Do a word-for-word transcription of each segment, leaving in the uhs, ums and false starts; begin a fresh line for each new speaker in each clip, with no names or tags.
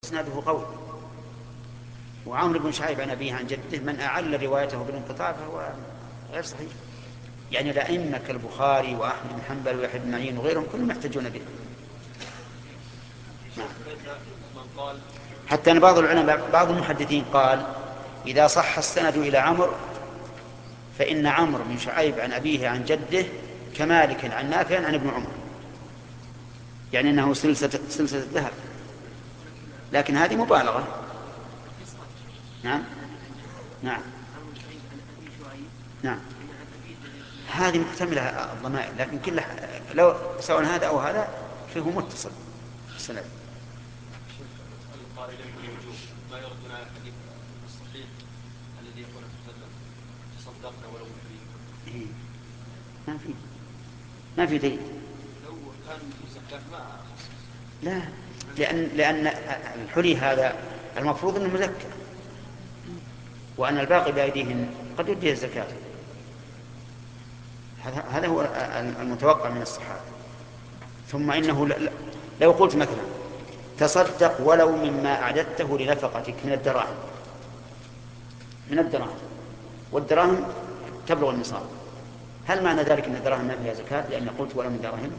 إسناده قوي. وعمرو بن شعيب عن أبيه عن جده من أعل روايته بالانقطاع فهو غير صحيح. يعني الأئمة كالبخاري وأحمد بن حنبل ويحيى بن معين وغيرهم كلهم يحتجون به. نعم. حتى أن بعض العلماء بعض المحدثين قال إذا صح السند إلى عمرو فإن عمرو بن شعيب عن أبيه عن جده كمالك عن نافع عن ابن عمر، يعني أنه سلسلة سلسلة الذهب. لكن هذه مبالغة. نعم نعم نعم هذه محتملة الضمائر، لكن كل لو سواء هذا أو هذا فيه متصل السند.
القائل بالوجوب ما يردنا على الحديث الصحيح الذي يقول تصدقنا ولو بحريق.
ما في ما في دليل.
لو كان في زكاة ما أخصص.
لا، لأن لأن الحلي هذا المفروض أنه مزكى، وأن الباقي بأيديهم قد يديه الزكاة. هذا هو المتوقع من الصحابة. ثم إنه لو قلت مثلا تصدق ولو مما أعددته لنفقتك من الدراهم من الدراهم والدراهم تبلغ النصاب، هل معنى ذلك أن الدراهم ما فيها زكاة لأن قلت ولو من دراهم؟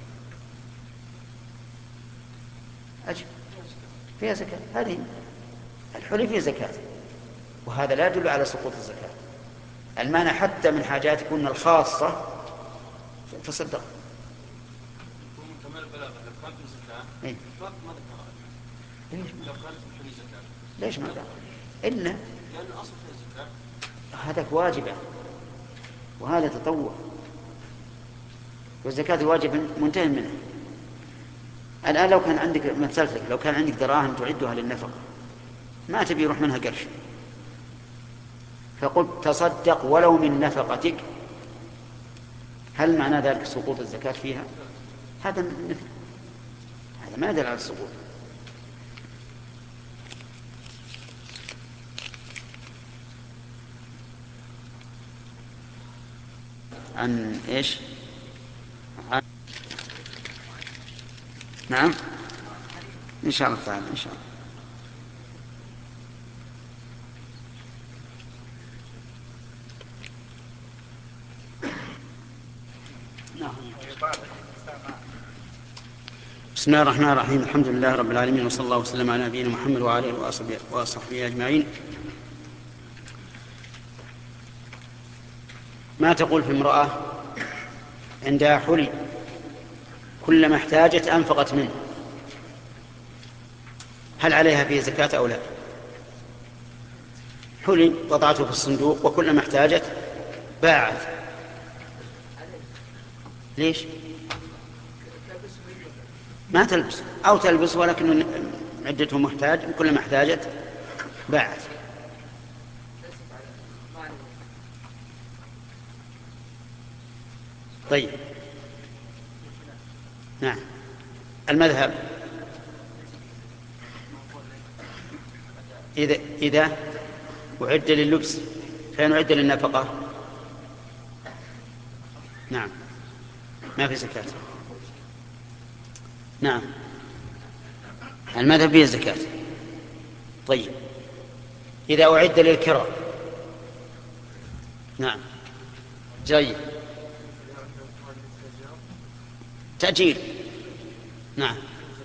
أجل فيها زكاة. هذه الحلي فيه زكاة، وهذا لا يدل على سقوط الزكاة. المعنى حتى من حاجاتكن الخاصة فصدق.
ومن كمال البلاغة لو كان في زكاة
إيه؟
ما ذكر. لو كانت في زكاة
ليش ما ذكر؟ إلا
لأن أصل في الزكاة
هذاك واجبة وهذا تطوع، والزكاة الواجب منتهي منه. الآن لو كان عندك مثلتك لو كان عندك دراهم تعدها للنفقة ما تبي يروح منها قرش، فقلت تصدق ولو من نفقتك، هل معنى ذلك سقوط الزكاة فيها؟ هذا مثل هذا ما يدل على السقوط. عن إيش؟ عن... نعم إن شاء الله تعالى إن شاء الله. بسم الله الرحمن الرحيم. الحمد لله رب العالمين، وصلى الله وسلم على نبينا محمد وعلى اله وصحبه اجمعين. ما تقول في امرأة عندها حلي كلما احتاجت أنفقت منه، هل عليها فيه زكاة أو لا؟ حلي وضعته في الصندوق وكلما احتاجت باعت، ليش؟ ما تلبس أو تلبس ولكن عدته محتاج كلما احتاجت باعت. طيب نعم. المذهب إذا إذا أعد لللبس فإن أعد للنفقة نعم ما في زكاة. نعم المذهب فيه زكاة. طيب إذا أعد للكراء نعم جيد تأجير نعم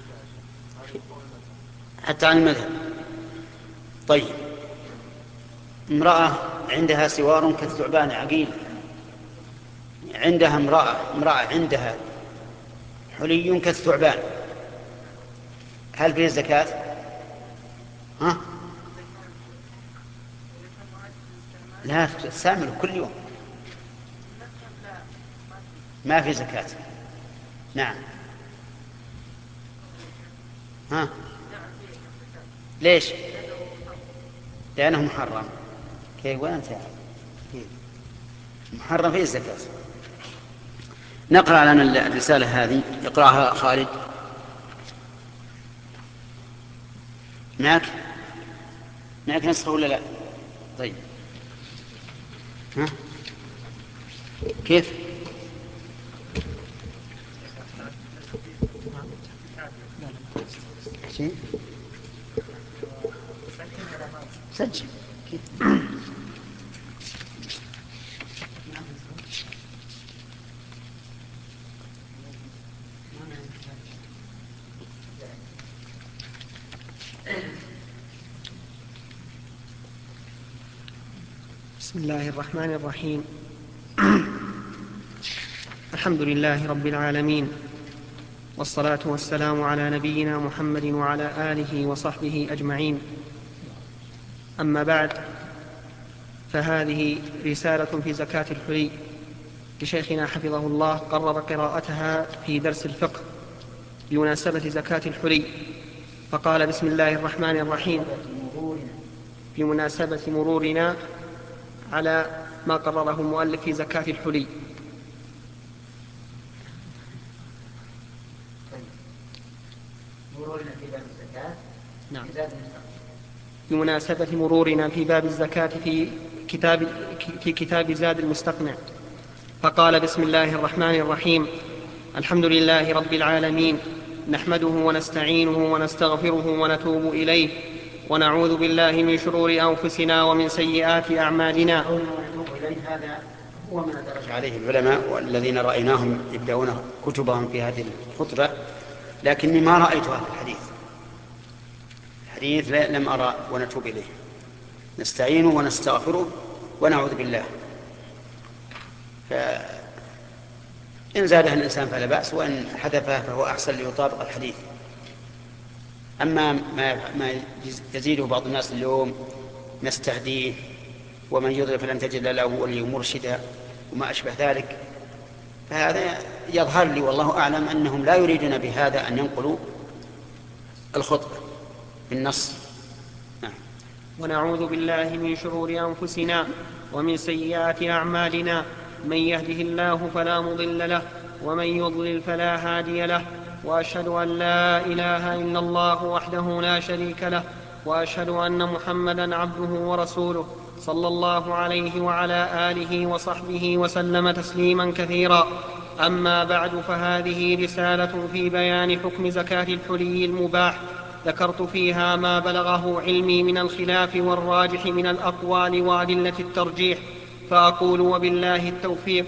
حتى عن المذهب. طيب امرأة عندها سوار كالثعبان عقيل، عندها امرأة امرأة عندها حلي كالثعبان، هل فيه زكاة؟ ها؟ لا تستعمل كل يوم ما في زكاة. نعم ها ليش؟ لأنه محرم. كيف وين تعرف؟ محرم فيه الزكاة. نقرأ لنا الرسالة هذه يقرأها خالد. معك معك نسخة ولا لا؟ طيب ها كيف؟ شيء سجل.
بسم الله الرحمن الرحيم. الحمد لله رب العالمين، والصلاة والسلام على نبينا محمد وعلى آله وصحبه أجمعين. أما بعد، فهذه رسالة في زكاة الحلي لشيخنا حفظه الله، قرر قراءتها في درس الفقه بمناسبة زكاة الحلي، فقال: بسم الله الرحمن الرحيم، بمناسبة مرورنا على ما قرره المؤلف في زكاة الحلي.
مرورنا في باب الزكاة.
نعم. بمناسبة مرورنا في باب الزكاة في كتاب, في كتاب زاد المستقنع، فقال: بسم الله الرحمن الرحيم، الحمد لله رب العالمين، نحمده ونستعينه ونستغفره ونتوب إليه، ونعوذ بالله من شرور أنفسنا ومن سيئات أعمالنا.
هذا هو ما درج عليه العلماء والذين رأيناهم يبدأون كتبهم في هذه الخطبة، لكني ما رأيت هذا الحديث. الحديث لم أرى ونتوب إليه، نستعينه ونستغفره ونعوذ بالله. فإن زادها الإنسان فلا بأس، وإن حذفها فهو أحسن ليطابق الحديث. أما ما يزيده بعض الناس اليوم: نستهديه، ومن يضلل فلن تجد له وليا مرشدا، وما أشبه ذلك، فهذا يظهر لي والله أعلم أنهم لا يريدون بهذا أن ينقلوا الخطبة بالنص. نعم.
ونعوذ بالله من شرور أنفسنا ومن سيئات أعمالنا، من يهده الله فلا مضل له، ومن يضلل فلا هادي له، وأشهد أن لا إله إلا الله وحده لا شريك له، وأشهد أن محمدا عبده ورسوله، صلى الله عليه وعلى آله وصحبه وسلم تسليما كثيرا. أما بعد، فهذه رسالة في بيان حكم زكاة الحلي المباح، ذكرت فيها ما بلغه علمي من الخلاف والراجح من الأقوال وأدلة الترجيح، فأقول وبالله التوفيق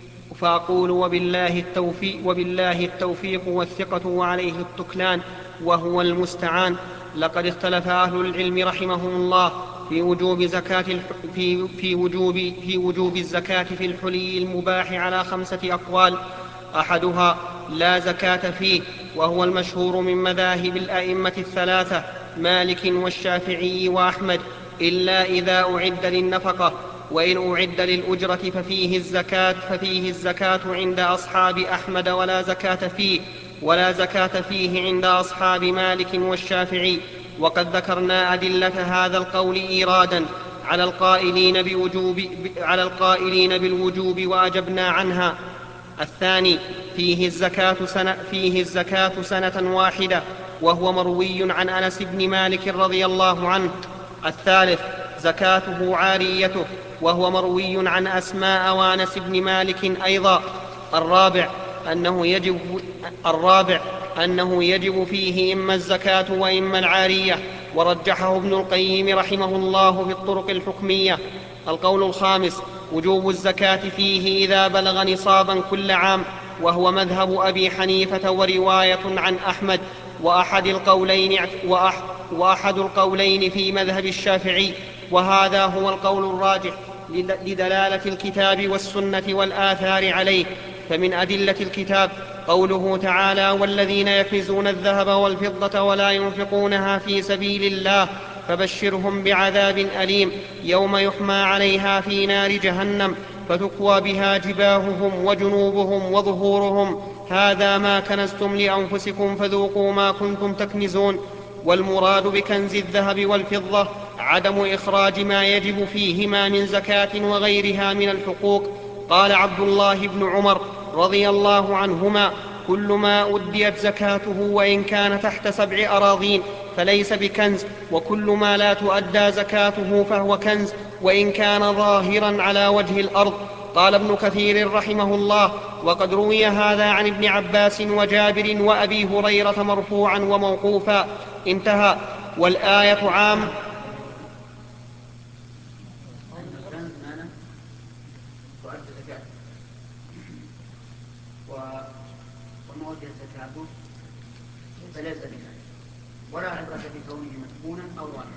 فأقول وبالله التوفيق, وبالله التوفيق والثقة وعليه التكلان، وهو المستعان. لقد اختلف أهل العلم رحمهم الله في وجوب زكاة في في وجوب في وجوب الزكاة في الحلي المباح على خمسة أقوال. أحدها: لا زكاة فيه، وهو المشهور من مذاهب الأئمة الثلاثة مالك والشافعي وأحمد، إلا إذا أعد للنفقة، وإن أعد للأجرة ففيه الزكاة ففيه الزكاة عند أصحاب أحمد، ولا زكاة فيه ولا زكاة فيه عند أصحاب مالك والشافعي. وقد ذكرنا أدلة هذا القول إيرادا على القائلين بوجوب على القائلين بالوجوب وأجبنا عنها. الثاني: فيه الزكاة سنة, فيه الزكاة سنة واحدة، وهو مروي عن أنس بن مالك رضي الله عنه. الثالث: زكاته عاريته، وهو مروي عن أسماء وأنس بن مالك أيضا. الرابع: أنه يجب, الرابع أنه يجب فيه إما الزكاة وإما العارية، ورجحه ابن القيم رحمه الله في الطرق الحكمية. القول الخامس: وجوب الزكاة فيه إذا بلغ نصابا كل عام، وهو مذهب أبي حنيفة ورواية عن أحمد، وأحد القولين, وأح وأحد القولين في مذهب الشافعي، وهذا هو القول الراجح لدلالة الكتاب والسنة والآثار عليه. فمن أدلة الكتاب قوله تعالى: والذين يكنزون الذهب والفضة ولا ينفقونها في سبيل الله فبشرهم بعذاب أليم يوم يحمى عليها في نار جهنم فتكوى بها جباههم وجنوبهم وظهورهم، هذا ما كنزتم لأنفسكم فذوقوا ما كنتم تكنزون. والمراد بكنز الذهب والفضة عدم إخراج ما يجب فيهما من زكاة وغيرها من الحقوق. قال عبد الله بن عمر رضي الله عنهما: كل ما أديت زكاته وإن كان تحت سبع أراضين فليس بكنز، وكل ما لا تؤدى زكاته فهو كنز وإن كان ظاهرا على وجه الأرض. قال ابن كثير رحمه الله: وقد روي هذا عن ابن عباس وجابر وأبي هريرة مرفوعا وموقوفا. انتهى. والآية عام
فليس بها ولا عبرة بكونه مدفونا أو واقعا.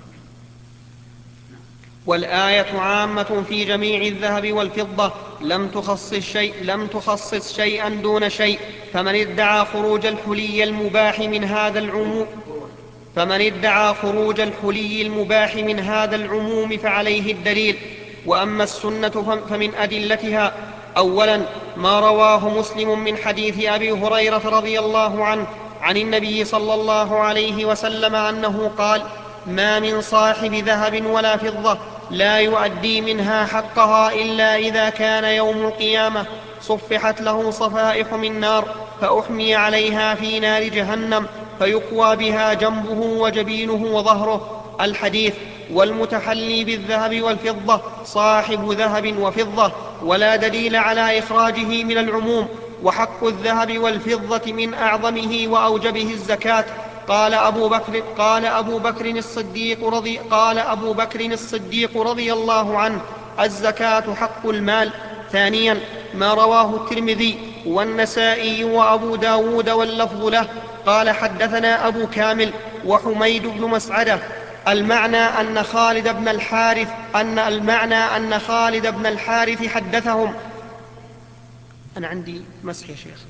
والآية عامة في جميع الذهب والفضة لم تخصص شيء لم تخصص شيئا دون شيء، فمن ادعى خروج الحلي المباح من هذا العموم فمن ادعى خروج الحلي المباح من هذا العموم فعليه الدليل. وأما السنة فمن أدلتها: أولا ما رواه مسلم من حديث أبي هريرة رضي الله عنه عن النبي صلى الله عليه وسلم أنه قال: ما من صاحب ذهب ولا فضة لا يؤدي منها حقها إلا إذا كان يوم القيامة صفحت له صفائح من نار فأحمي عليها في نار جهنم فيقوى بها جنبه وجبينه وظهره. الحديث. والمتحلي بالذهب والفضة صاحب ذهب وفضة، ولا دليل على إخراجه من العموم. وحق الذهب والفضة من أعظمه وأوجبه الزكاة. قال أبو بكر قال أبو بكر الصديق رضي قال أبو بكر الصديق رضي الله عنه: الزكاة حق المال. ثانيا ما رواه الترمذي والنسائي وأبو داود واللفظ له قال: حدثنا أبو كامل وحميد بن مسعدة المعنى أن خالد بن الحارث أن المعنى أن خالد بن الحارث حدثهم. أنا عندي مسح يا شيخ.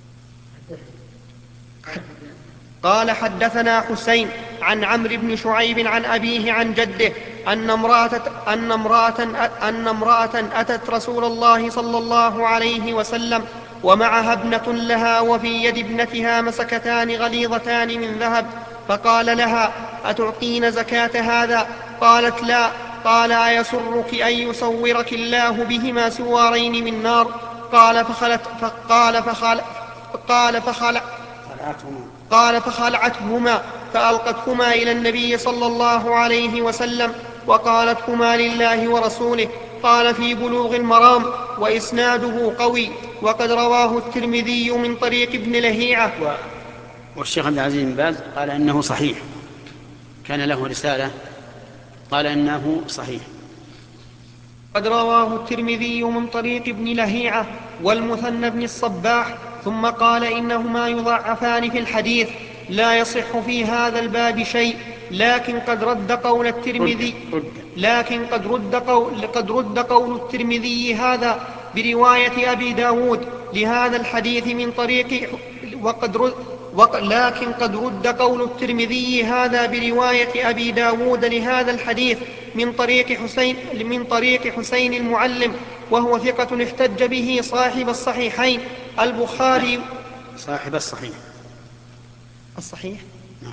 قال: حدثنا حسين عن عمرو بن شعيب عن أبيه عن جده أن امرأة, أن امرأة, أن امرأة أتت رسول الله صلى الله عليه وسلم ومعها ابنة لها وفي يد ابنتها مسكتان غليظتان من ذهب، فقال لها: أتعطين زكاة هذا؟ قالت: لا. قال: أيسرك أن يصورك الله بهما سوارين من نار؟ قال فخلت فقال فخل قال فخل قال فخلعتهما فألقتهما إلى النبي صلى الله عليه وسلم وقالتهما لله ورسوله. قال في بلوغ المرام وإسناده قوي، وقد رواه الترمذي من طريق ابن لهيعة.
والشيخ عبد العزيز بن باز قال إنه صحيح، كان له رسالة قال إنه صحيح.
قد رواه الترمذي من طريق ابن لهيعة والمثنى بن الصباح، ثم قال إنهما يضعفان في الحديث، لا يصح في هذا الباب شيء، لكن قد رد قول الترمذي لكن قد رد قول, قد رد قول الترمذي هذا برواية أبي داود لهذا الحديث من طريق وقد رد لكن قد رد قول الترمذي هذا برواية أبي داود لهذا الحديث من طريق حسين, من طريق حسين المعلم، وهو ثقة احتج به صاحب الصحيحين البخاري.
صاحب الصحيح
الصحيح
نعم.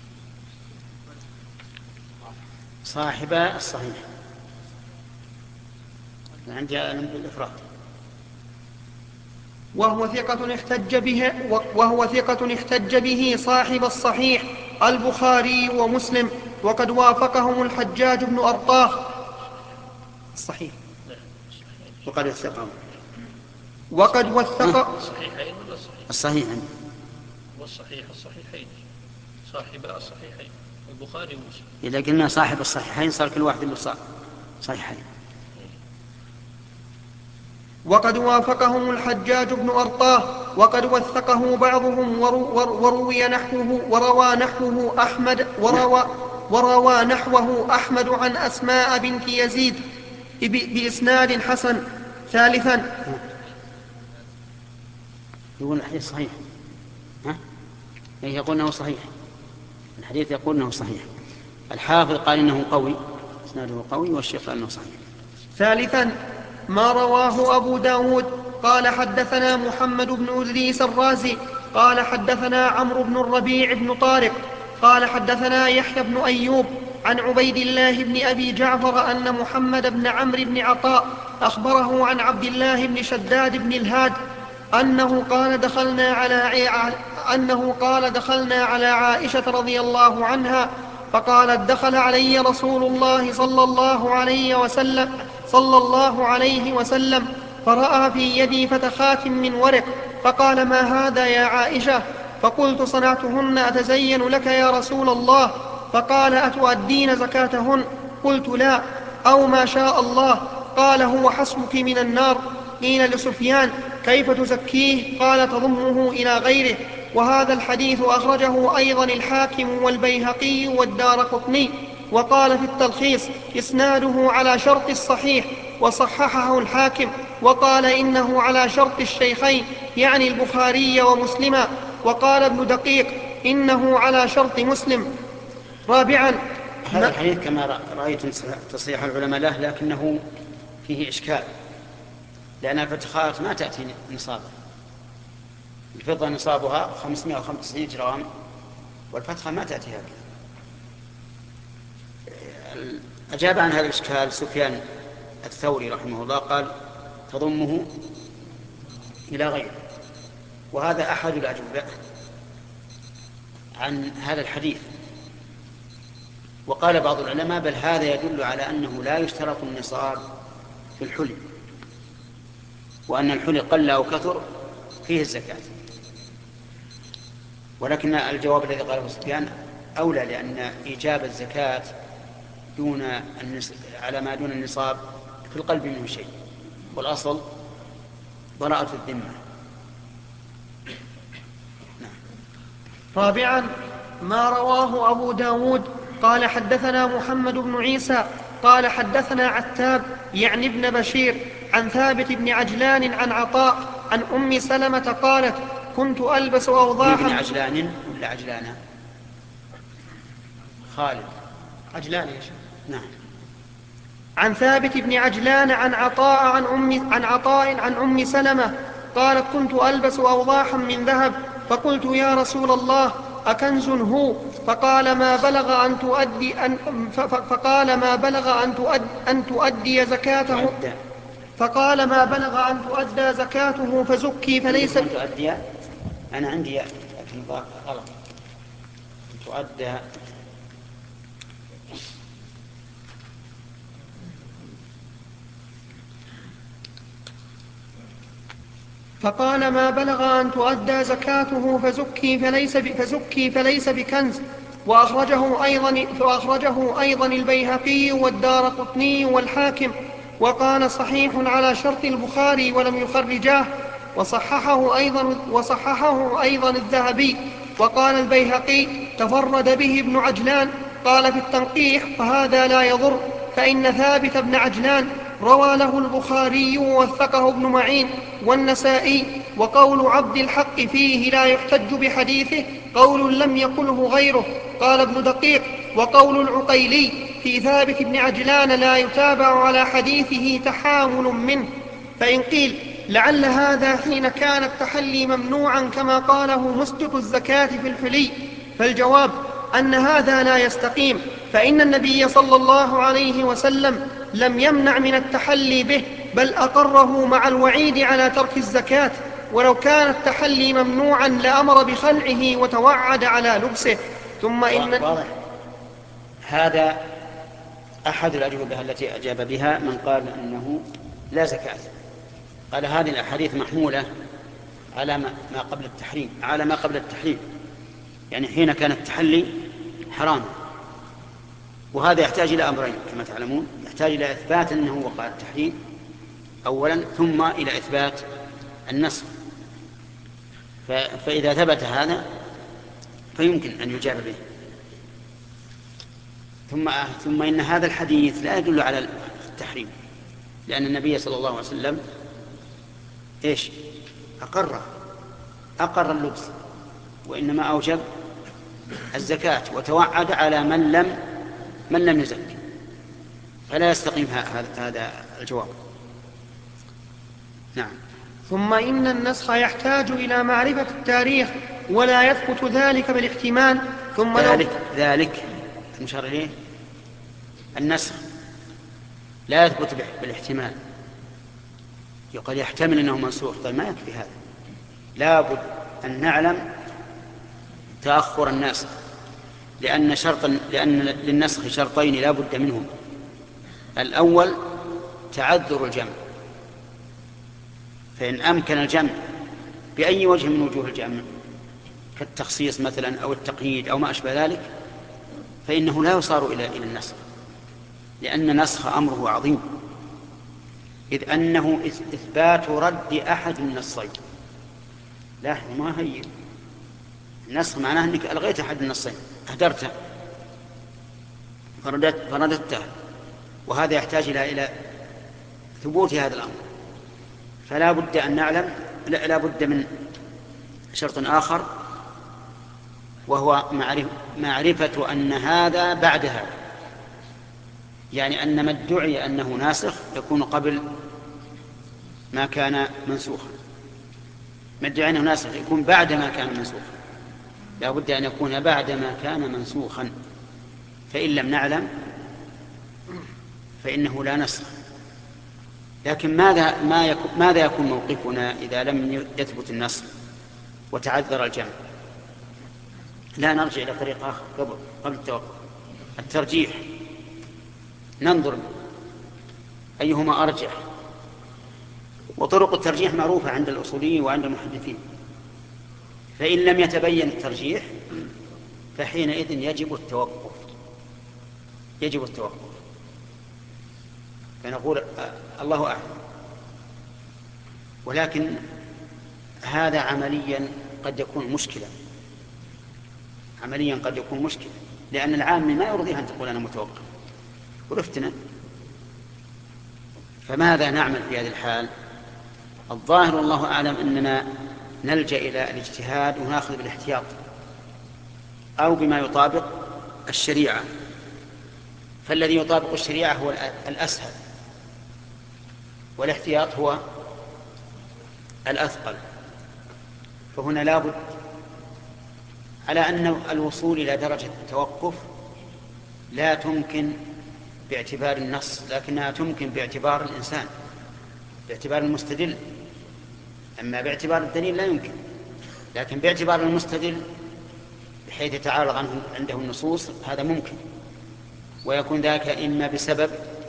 صاحب الصحيح عندي الإفراد.
وهو ثقة احتج به وهو ثقة احتج به صاحب الصحيح البخاري ومسلم، وقد وافقهم الحجاج بن أرطاه. الصحيح
وقد وثقهم
وقد وثق
الصحيحين ولا الصحيح؟
الصحيح
والصحيح الصحيحين صاحب الصحيحين البخاري ومسلم.
إذا قلنا صاحب الصحيحين صار كل واحد له صحيحين.
وقد وافقهم الحجاج بن أرطاه، وقد وثقه بعضهم وروي نحوه وروى نحوه أحمد وروى, وروى نحوه أحمد عن أسماء بنت يزيد بإسناد حسن. ثالثا
يقول الحديث صحيح، ها؟ يقول انه صحيح، الحديث يقول انه صحيح. الحافظ قال انه قوي، اسناده قوي، والشيخ قال انه صحيح.
ثالثا ما رواه أبو داود قال: حدثنا محمد بن إدريس الرازي قال: حدثنا عمرو بن الربيع بن طارق قال: حدثنا يحيى بن أيوب عن عبيد الله بن أبي جعفر أن محمد بن عمرو بن عطاء أخبره عن عبد الله بن شداد بن الهاد أنه قال دخلنا على أنه قال دخلنا على عائشة رضي الله عنها فقالت: دخل علي رسول الله صلى الله عليه وسلم صلى الله عليه وسلم فرأى في يدي فتخات من ورق، فقال: ما هذا يا عائشة؟ فقلت: صنعتهن أتزين لك يا رسول الله. فقال: أتؤدين زكاتهن؟ قلت: لا، أو ما شاء الله. قال: هو حسبك من النار. قيل لسفيان: كيف تزكيه؟ قال: تضمه إلى غيره. وهذا الحديث أخرجه أيضا الحاكم والبيهقي والدارقطني. وقال في التلخيص إسناده على شرط الصحيح، وصححه الحاكم وقال إنه على شرط الشيخين يعني البخاري ومسلما. وقال ابن دقيق إنه على شرط مسلم. رابعا،
هذا الحديث كما رأيتم تصحيح العلماء له، لكنه فيه إشكال، لأن الفتخات ما تأتي نصابا. الفضة نصابها خمسمائة وخمسة وتسعين جرام، والفتخة ما تأتي هكذا. أجاب عن هذا الإشكال سفيان الثوري رحمه الله، قال تضمه إلى غيره، وهذا أحد الأجوبة عن هذا الحديث. وقال بعض العلماء بل هذا يدل على أنه لا يشترط النصاب في الحلي، وأن الحلي قل أو كثر فيه الزكاة. ولكن الجواب الذي قاله سفيان أولى، لأن إيجاب الزكاة دون النص... على ما دون النصاب في القلب منه شيء، والأصل براءة الذمة. نعم.
رابعا، ما رواه أبو داود قال حدثنا محمد بن عيسى قال حدثنا عتاب يعني ابن بشير عن ثابت بن عجلان عن عطاء عن أم سلمة قالت كنت ألبس أوضاحا.
ابن عجلان ولا عجلانة؟ خالد
عجلان يا شيخ.
نعم.
عن ثابت بن عجلان عن عطاء عن أم عن عطاء عن أم سلمة قالت كنت ألبس أوضاحا من ذهب فقلت يا رسول الله أكنز هو؟ فقال ما بلغ أن تؤدي أن فقال ما بلغ أن تؤدي, أن تؤدي زكاته فقال ما بلغ أن تؤدى زكاته فزكي فليس
تؤدي. أنا عندي في غلط تؤدى.
فقال ما بلغ أن تؤدى زكاته فزكي فليس, فزكي فليس بكنز. وأخرجه أيضا, وأخرجه أيضا البيهقي والدارقطني والحاكم وقال صحيح على شرط البخاري ولم يخرجاه. وصححه أيضا, وصححه أيضا الذهبي. وقال البيهقي تفرد به ابن عجلان. قال في التنقيح فهذا لا يضر، فإن ثابت بن عجلان روى له البخاري ووثقه ابن معين والنسائي. وقول عبد الحق فيه لا يحتج بحديثه قول لم يقله غيره. قال ابن دقيق وقول العقيلي في ثابت بن عجلان لا يتابع على حديثه تحامل منه. فإن قيل لعل هذا حين كان التحلي ممنوعا كما قاله مسجد الزكاة في الحلي، فالجواب أن هذا لا يستقيم، فإن النبي صلى الله عليه وسلم لم يمنع من التحلي به بل أقره مع الوعيد على ترك الزكاة. ولو كان التحلي ممنوعا لأمر بخلعه وتوعد على لبسه. ثم إن
واضح. هذا أحد الأجوبة التي أجاب بها من قال أنه لا زكاة. قال هذه الأحاديث محمولة على ما قبل التحريم على ما قبل التحريم، يعني حين كان التحلي حرام. وهذا يحتاج إلى أمرين كما تعلمون، يحتاج إلى إثبات أنه وقع التحريم أولا، ثم إلى إثبات النسخ. فإذا ثبت هذا فيمكن أن يجاب به. ثم ثم إن هذا الحديث لا يدل على التحريم، لأن النبي صلى الله عليه وسلم إيش أقر أقر اللبس، وإنما أوجب الزكاة وتوعد على من لم من لم يزكي، فلا يستقيم هذا الجواب. نعم.
ثم إن النسخ يحتاج إلى معرفة التاريخ ولا يثبت ذلك بالاحتمال. ثم
ذلك ذلك المشار إليه النسخ لا يثبت بالاحتمال، يقال يحتمل أنه منسوخ. طيب ما يكفي هذا، لابد أن نعلم تأخر الناسخ، لأن شرطا لأن للنسخ شرطين لا بد منهم. الأول تعذر الجمع، فإن أمكن الجمع بأي وجه من وجوه الجمع كالتخصيص مثلا أو التقييد أو ما أشبه ذلك، فإنه لا يصار إلى إلى النسخ، لأن نسخ أمره عظيم، إذ أنه إثبات رد أحد النصين. لا ما هي النسخ معناه أنك ألغيت أحد النصين، أهدرته فرددت فرددته، وهذا يحتاج إلى إلى ثبوت هذا الأمر. فلا بد أن نعلم، لا, لا بد من شرط آخر، وهو معرفة أن هذا بعد هذا، يعني أن ما ادعي أنه ناسخ يكون قبل ما كان منسوخا، ما ادعي أنه ناسخ يكون بعد ما كان منسوخا، لا بد أن يكون بعد ما كان منسوخا. فإن لم نعلم فإنه لا نسخ. لكن ماذا, ما يكون ماذا يكون موقفنا إذا لم يثبت النسخ وتعذر الجمع؟ لا نرجع إلى طريق آخر قبل قبل التوقف، الترجيح، ننظر أيهما أرجح. وطرق الترجيح معروفة عند الأصوليين وعند المحدثين. فإن لم يتبين الترجيح فحينئذ يجب التوقف، يجب التوقف فنقول الله أعلم. ولكن هذا عمليا قد يكون مشكلة، عمليا قد يكون مشكلة، لأن العام ما يرضيها أن تقول أنا متوقف ورفتنا. فماذا نعمل في هذه الحال؟ الظاهر والله أعلم أننا نلجأ إلى الاجتهاد ونأخذ بالاحتياط أو بما يطابق الشريعة. فالذي يطابق الشريعة هو الأسهل، والاحتياط هو الأثقل. فهنا لابد على أن الوصول إلى درجة التوقف لا تمكن باعتبار النص، لكنها تمكن باعتبار الإنسان، باعتبار المستدل. أما باعتبار الدليل لا يمكن، لكن باعتبار المستدل بحيث يتعارض عنه عنده النصوص هذا ممكن، ويكون ذلك إما بسبب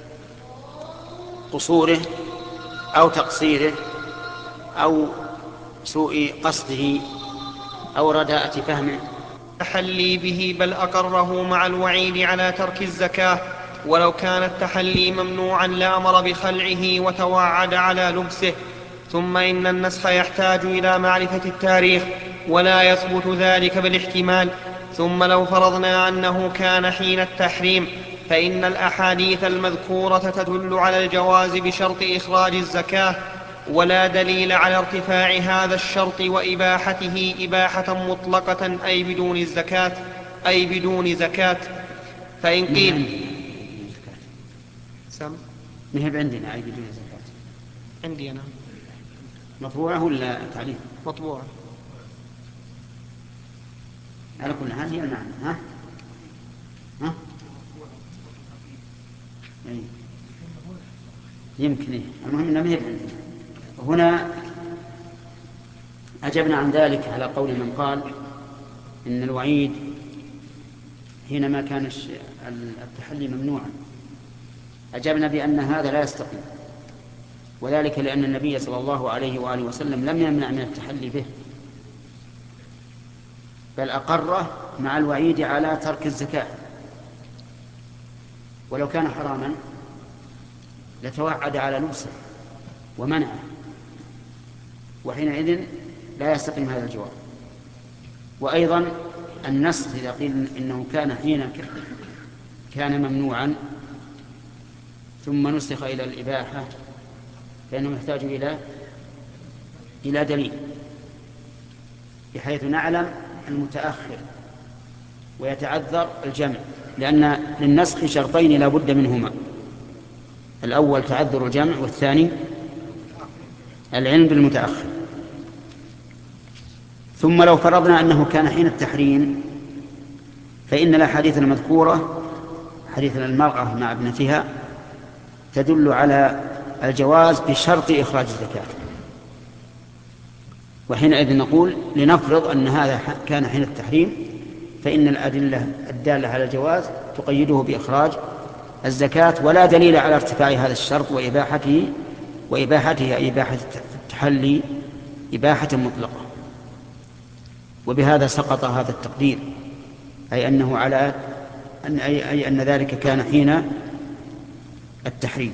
قصوره أو تقصيره أو سوء قصده أو رداءة فهمه.
التحلي به بل أقره مع الوعيد على ترك الزكاة، ولو كان التحلي ممنوعا لأمر بخلعه وتوعد على لبسه. ثم إن النسخ يحتاج إلى معرفة التاريخ، ولا يثبت ذلك بالاحتمال. ثم لو فرضنا أنه كان حين التحريم، فإن الأحاديث المذكورة تدل على الجواز بشرط إخراج الزكاة، ولا دليل على ارتفاع هذا الشرط وإباحته إباحة مطلقة أي بدون الزكاة أي بدون زكاة. فإن قيل سم
مهب عندنا أي بدون زكاة.
عندي أنا
مطبوعة ولا تعليم؟
مطبوعة.
على كل حال هي المعنى. ها ها أي. يمكن إيه. المهم أنه مهب عندنا. هنا أجبنا عن ذلك على قول من قال إن الوعيد حينما كان التحلي ممنوعا، أجبنا بأن هذا لا يستقيم، وذلك لأن النبي صلى الله عليه وآله وسلم لم يمنع من التحلي به، بل أقره مع الوعيد على ترك الزكاة. ولو كان حراما لتوعد على لبسه ومنعه، وحينئذ لا يستقيم هذا الجواب. وأيضا النسخ إذا قيل إنه كان حين كان ممنوعا ثم نسخ إلى الإباحة فإنه يحتاج إلى إلى دليل، بحيث نعلم المتأخر ويتعذر الجمع، لأن للنسخ شرطين لا بد منهما: الأول تعذر الجمع، والثاني العلم بالمتأخر. ثم لو فرضنا أنه كان حين التحريم، فإن الأحاديث المذكورة حديث المرأة مع ابنتها تدل على الجواز بشرط إخراج الزكاة. وحينئذ نقول لنفرض أن هذا كان حين التحريم، فإن الأدلة الدالة على الجواز تقيده بإخراج الزكاة، ولا دليل على ارتفاع هذا الشرط وإباحته وإباحته إباحة التحلي إباحة مطلقة. وبهذا سقط هذا التقدير، أي أنه على أن أي, أي أن ذلك كان حين التحريم.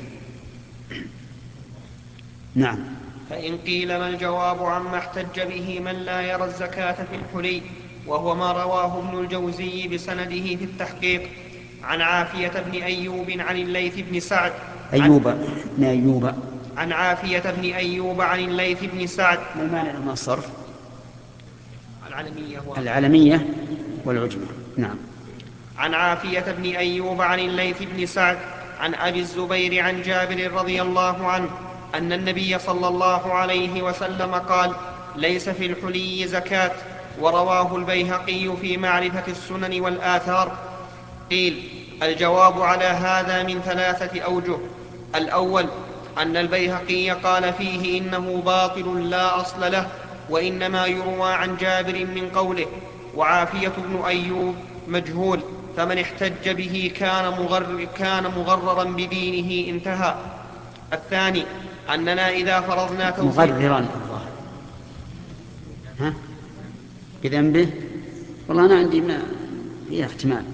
نعم.
فإن قيل ما الجواب عما احتج به من لا يرى الزكاة في الحلي؟ وهو ما رواه ابن الجوزي بسنده في التحقيق عن عافية بن أيوب عن الليث بن سعد
أيوب بن أيوب
عن عافية بن أيوب عن الليث بن سعد.
ما المانع من الصرف؟
العلمية هو
العلمية والعجمة. نعم.
عن عافية بن أيوب عن الليث بن سعد عن أبي الزبير عن جابر رضي الله عنه أن النبي صلى الله عليه وسلم قال: ليس في الحلي زكاة. ورواه البيهقي في معرفة السنن والآثار. قيل: الجواب على هذا من ثلاثة أوجه. الأول أن البيهقي قال فيه إنه باطل لا أصل له، وإنما يروى عن جابر من قوله. وعافية بن أيوب مجهول، فمن احتج به كان, مغرر كان مغررا بدينه. انتهى. الثاني أننا إذا فرضنا توثيق
مغررا الله ها بذنبه. والله أنا عندي ما فيه احتمال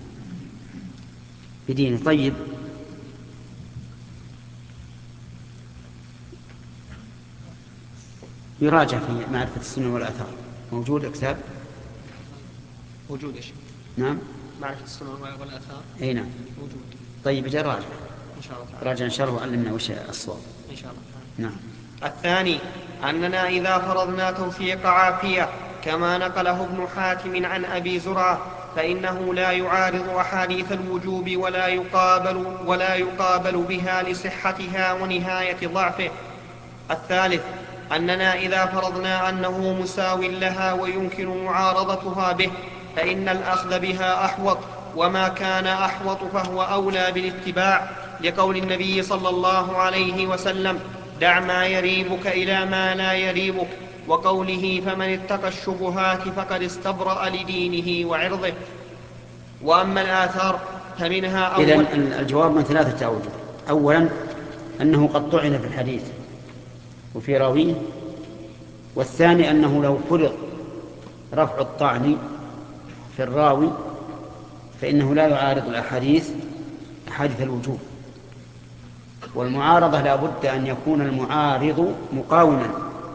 بدينه. طيب يراجع في معرفة السنن والآثار. موجود كتاب؟
موجود إيش؟
نعم.
معرفة السنن والآثار.
أي نعم
موجود.
طيب جاء راجع
إن شاء الله تعالى.
راجع إن شاء الله وعلمنا وش الصواب
إن شاء الله تعالى.
نعم.
الثاني أننا إذا فرضنا توثيق عافية كما نقله ابن حاتم عن أبي زرعة فإنه لا يعارض أحاديث الوجوب ولا يقابل, ولا يقابل بها لصحتها ونهاية ضعفه. الثالث أننا إذا فرضنا أنه مساو لها ويمكن معارضتها به فإن الأخذ بها أحوط، وما كان أحوط فهو أولى بالاتباع، لقول النبي صلى الله عليه وسلم: دع ما يريبك إلى ما لا يريبك، وقوله: فمن اتقى الشبهات فقد استبرأ لدينه وعرضه. وأما الآثار فمنها أول.
إذن الجواب من ثلاثة أوجه. أولا أنه قد طعن في الحديث وفي راويه. والثاني أنه لو فرض رفع الطعن في الراوي فإنه لا يعارض الأحاديث أحاديث الوجوب. والمعارضة لا بد أن يكون المعارض مقاوما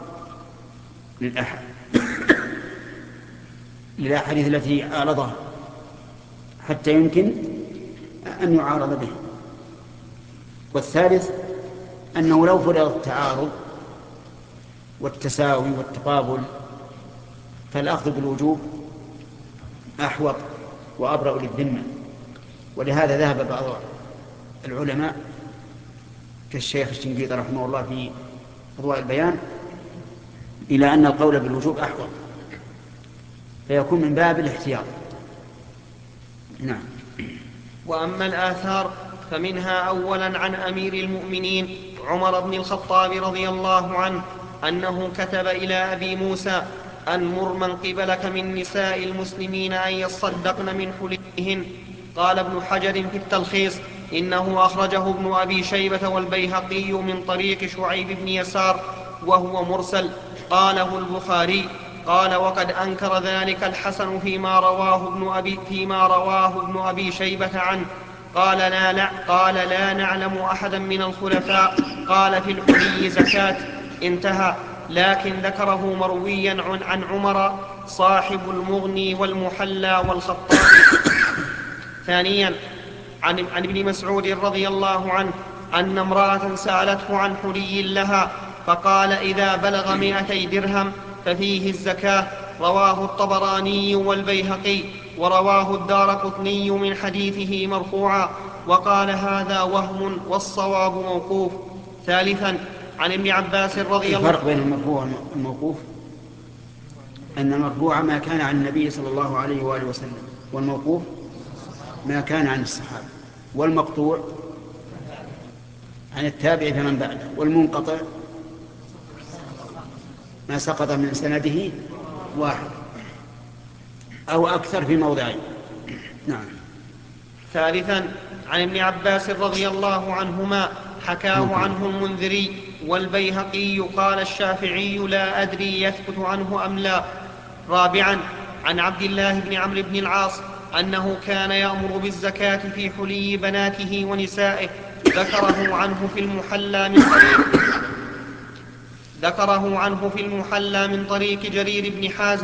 للأحاديث التي عارضها حتى يمكن أن يعارض به. والثالث أنه لو فرض التعارض والتساوي والتقابل فالأخذ بالوجوب أحوط وأبرأ للذمة. ولهذا ذهب بعض العلماء كالشيخ الشنقيطي رحمه الله في أضواء البيان إلى أن القول بالوجوب أحوط، فيكون من باب الاحتياط. نعم.
وأما الآثار فمنها أولا عن أمير المؤمنين عمر بن الخطاب رضي الله عنه أنه كتب إلى أبي موسى: أن مر من قبلك من نساء المسلمين أن يصدقن من حليهن. قال ابن حجر في التلخيص: إنه أخرجه ابن أبي شيبة والبيهقي من طريق شعيب بن يسار وهو مرسل. قاله البخاري. قال: وقد أنكر ذلك الحسن فيما رواه ابن أبي, فيما رواه ابن أبي شيبة عنه. قال لا, لا, قال لا نعلم أحدا من الخلفاء قال في الحلي زكاة. انتهى. لكن ذكره مرويا عن, عن عمر صاحب المغني والمحلى والخطاب. ثانيا عن, عن ابن مسعود رضي الله عنه أن امرأة سألته عن حلي لها فقال: إذا بلغ مئتي درهم ففيه الزكاة. رواه الطبراني والبيهقي، ورواه الدارقطني من حديثه مرفوعا، وقال: هذا وهم والصواب موقوف. ثالثا عن ابن عباس رضي الله عنه.
الفرق بين المرفوع والموقوف أن المرفوع ما كان عن النبي صلى الله عليه وآله وسلم، والموقوف ما كان عن الصحابة، والمقطوع عن التابع فمن بعده، والمنقطع ما سقط من سنده واحد أو أكثر في موضعين. نعم.
ثالثا عن ابن عباس رضي الله عنهما حكاه عنه المنذري والبيهقي. قال الشافعي: لا أدري يثبت عنه أم لا. رابعا عن عبد الله بن عمرو بن العاص أنه كان يأمر بالزكاة في حلي بناته ونسائه. ذكره عنه في المحلى من طريق ذكره عنه في المحلى من طريق جرير بن حازم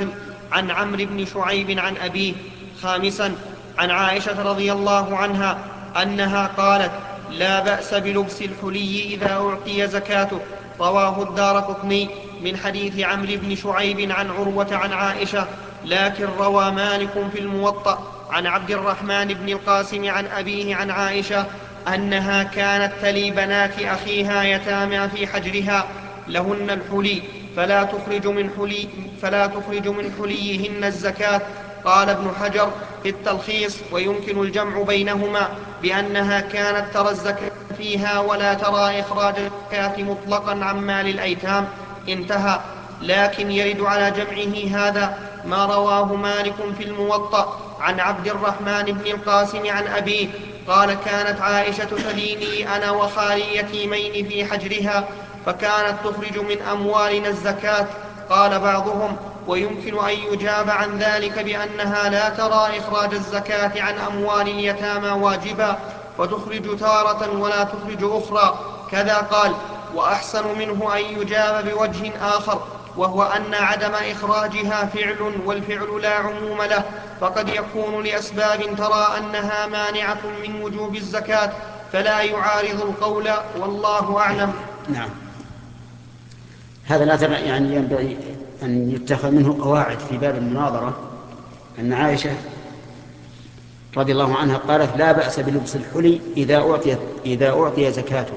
عن عمرو بن شعيب عن أبيه. خامسا عن عائشة رضي الله عنها أنها قالت: لا بأس بلبس الحلي إذا أعطي زكاته. رواه الدارقطني من حديث عمرو بن شعيب عن عروة عن عائشة، لكن روى مالك في الموطأ عن عبد الرحمن بن القاسم عن أبيه عن عائشة أنها كانت تلي بنات أخيها يتامى في حجرها لهن الحلي فلا تخرج من حلي فلا تخرج من حليهن الزكاة. قال ابن حجر في التلخيص: ويمكن الجمع بينهما بأنها كانت ترى الزكاة فيها ولا ترى إخراج الزكاة مطلقا عن مال الأيتام. انتهى. لكن يرد على جمعه هذا ما رواه مالك في الموطأ عن عبد الرحمن بن القاسم عن أبيه قال: كانت عائشة تليني أنا وخالي يتيمين في حجرها فكانت تخرج من أموالنا الزكاة. قال بعضهم: ويمكن أن يجاب عن ذلك بأنها لا ترى إخراج الزكاة عن أموال اليتامى واجبا فتخرج تارة ولا تخرج أخرى. كذا قال. وأحسن منه أن يجاب بوجه آخر، وهو أن عدم إخراجها فعل، والفعل لا عموم له، فقد يكون لأسباب ترى أنها مانعة من وجوب الزكاة فلا يعارض القول، والله أعلم.
نعم. هذا لا ترى يعني ينبغي أن يتخذ منه قواعد في باب المناظرة، أن عائشة رضي الله عنها قالت: لا بأس بلبس الحلي إذا أعطي, إذا أعطي زكاته،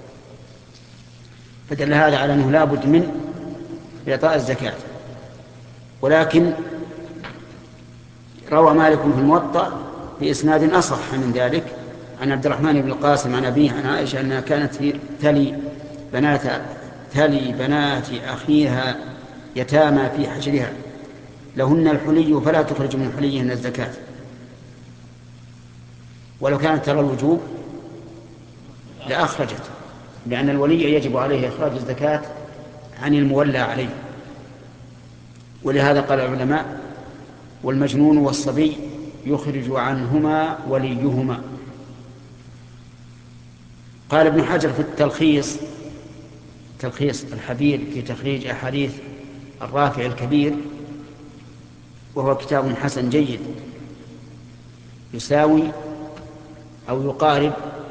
فدل هذا على أنه لا بد من إعطاء الزكاة. ولكن روى مالك في الموطأ بإسناد أصح من ذلك عن عبد الرحمن بن القاسم عن أبيه عن عائشة أنها كانت تلي بنات تلي بنات أخيها يتامى في حجرها لهن الحلي فلا تخرج من حليهن الزكاة. ولو كانت ترى الوجوب لأخرجت، لأن الولي يجب عليه إخراج الزكاة عن المولى عليه. ولهذا قال العلماء: والمجنون والصبي يخرج عنهما وليهما. قال ابن حجر في التلخيص، تلخيص الحبير في تخريج أحاديث الرافع الكبير، وهو كتاب حسن جيد يساوي أو يقارب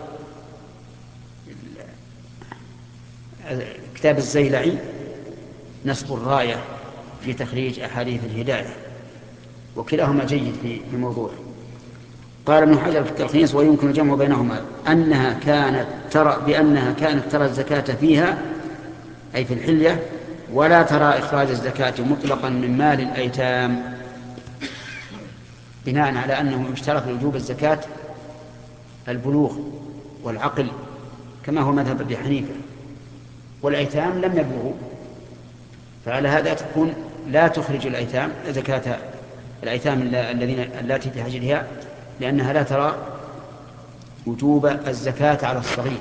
كتاب الزيلعي نصب الراية في تخريج أحاديث الهداية، وكلاهما جيد في الموضوع. قال ابن حجر في التلخيص: ويمكن الجمع بينهما أنها كانت ترى بأنها كانت ترى الزكاة فيها، أي في الحلية، ولا ترى إخراج الزكاة مطلقا من مال الأيتام، بناء على أنه اشترط لوجوب الزكاة البلوغ والعقل كما هو مذهب أبي حنيفة، والأيتام لم يبلغوا، فعلى هذا تكون لا تخرج الأيتام زكاة الأيتام الذين اللاتي في حجرها، لأنها لا ترى وجوب الزكاة على الصغير.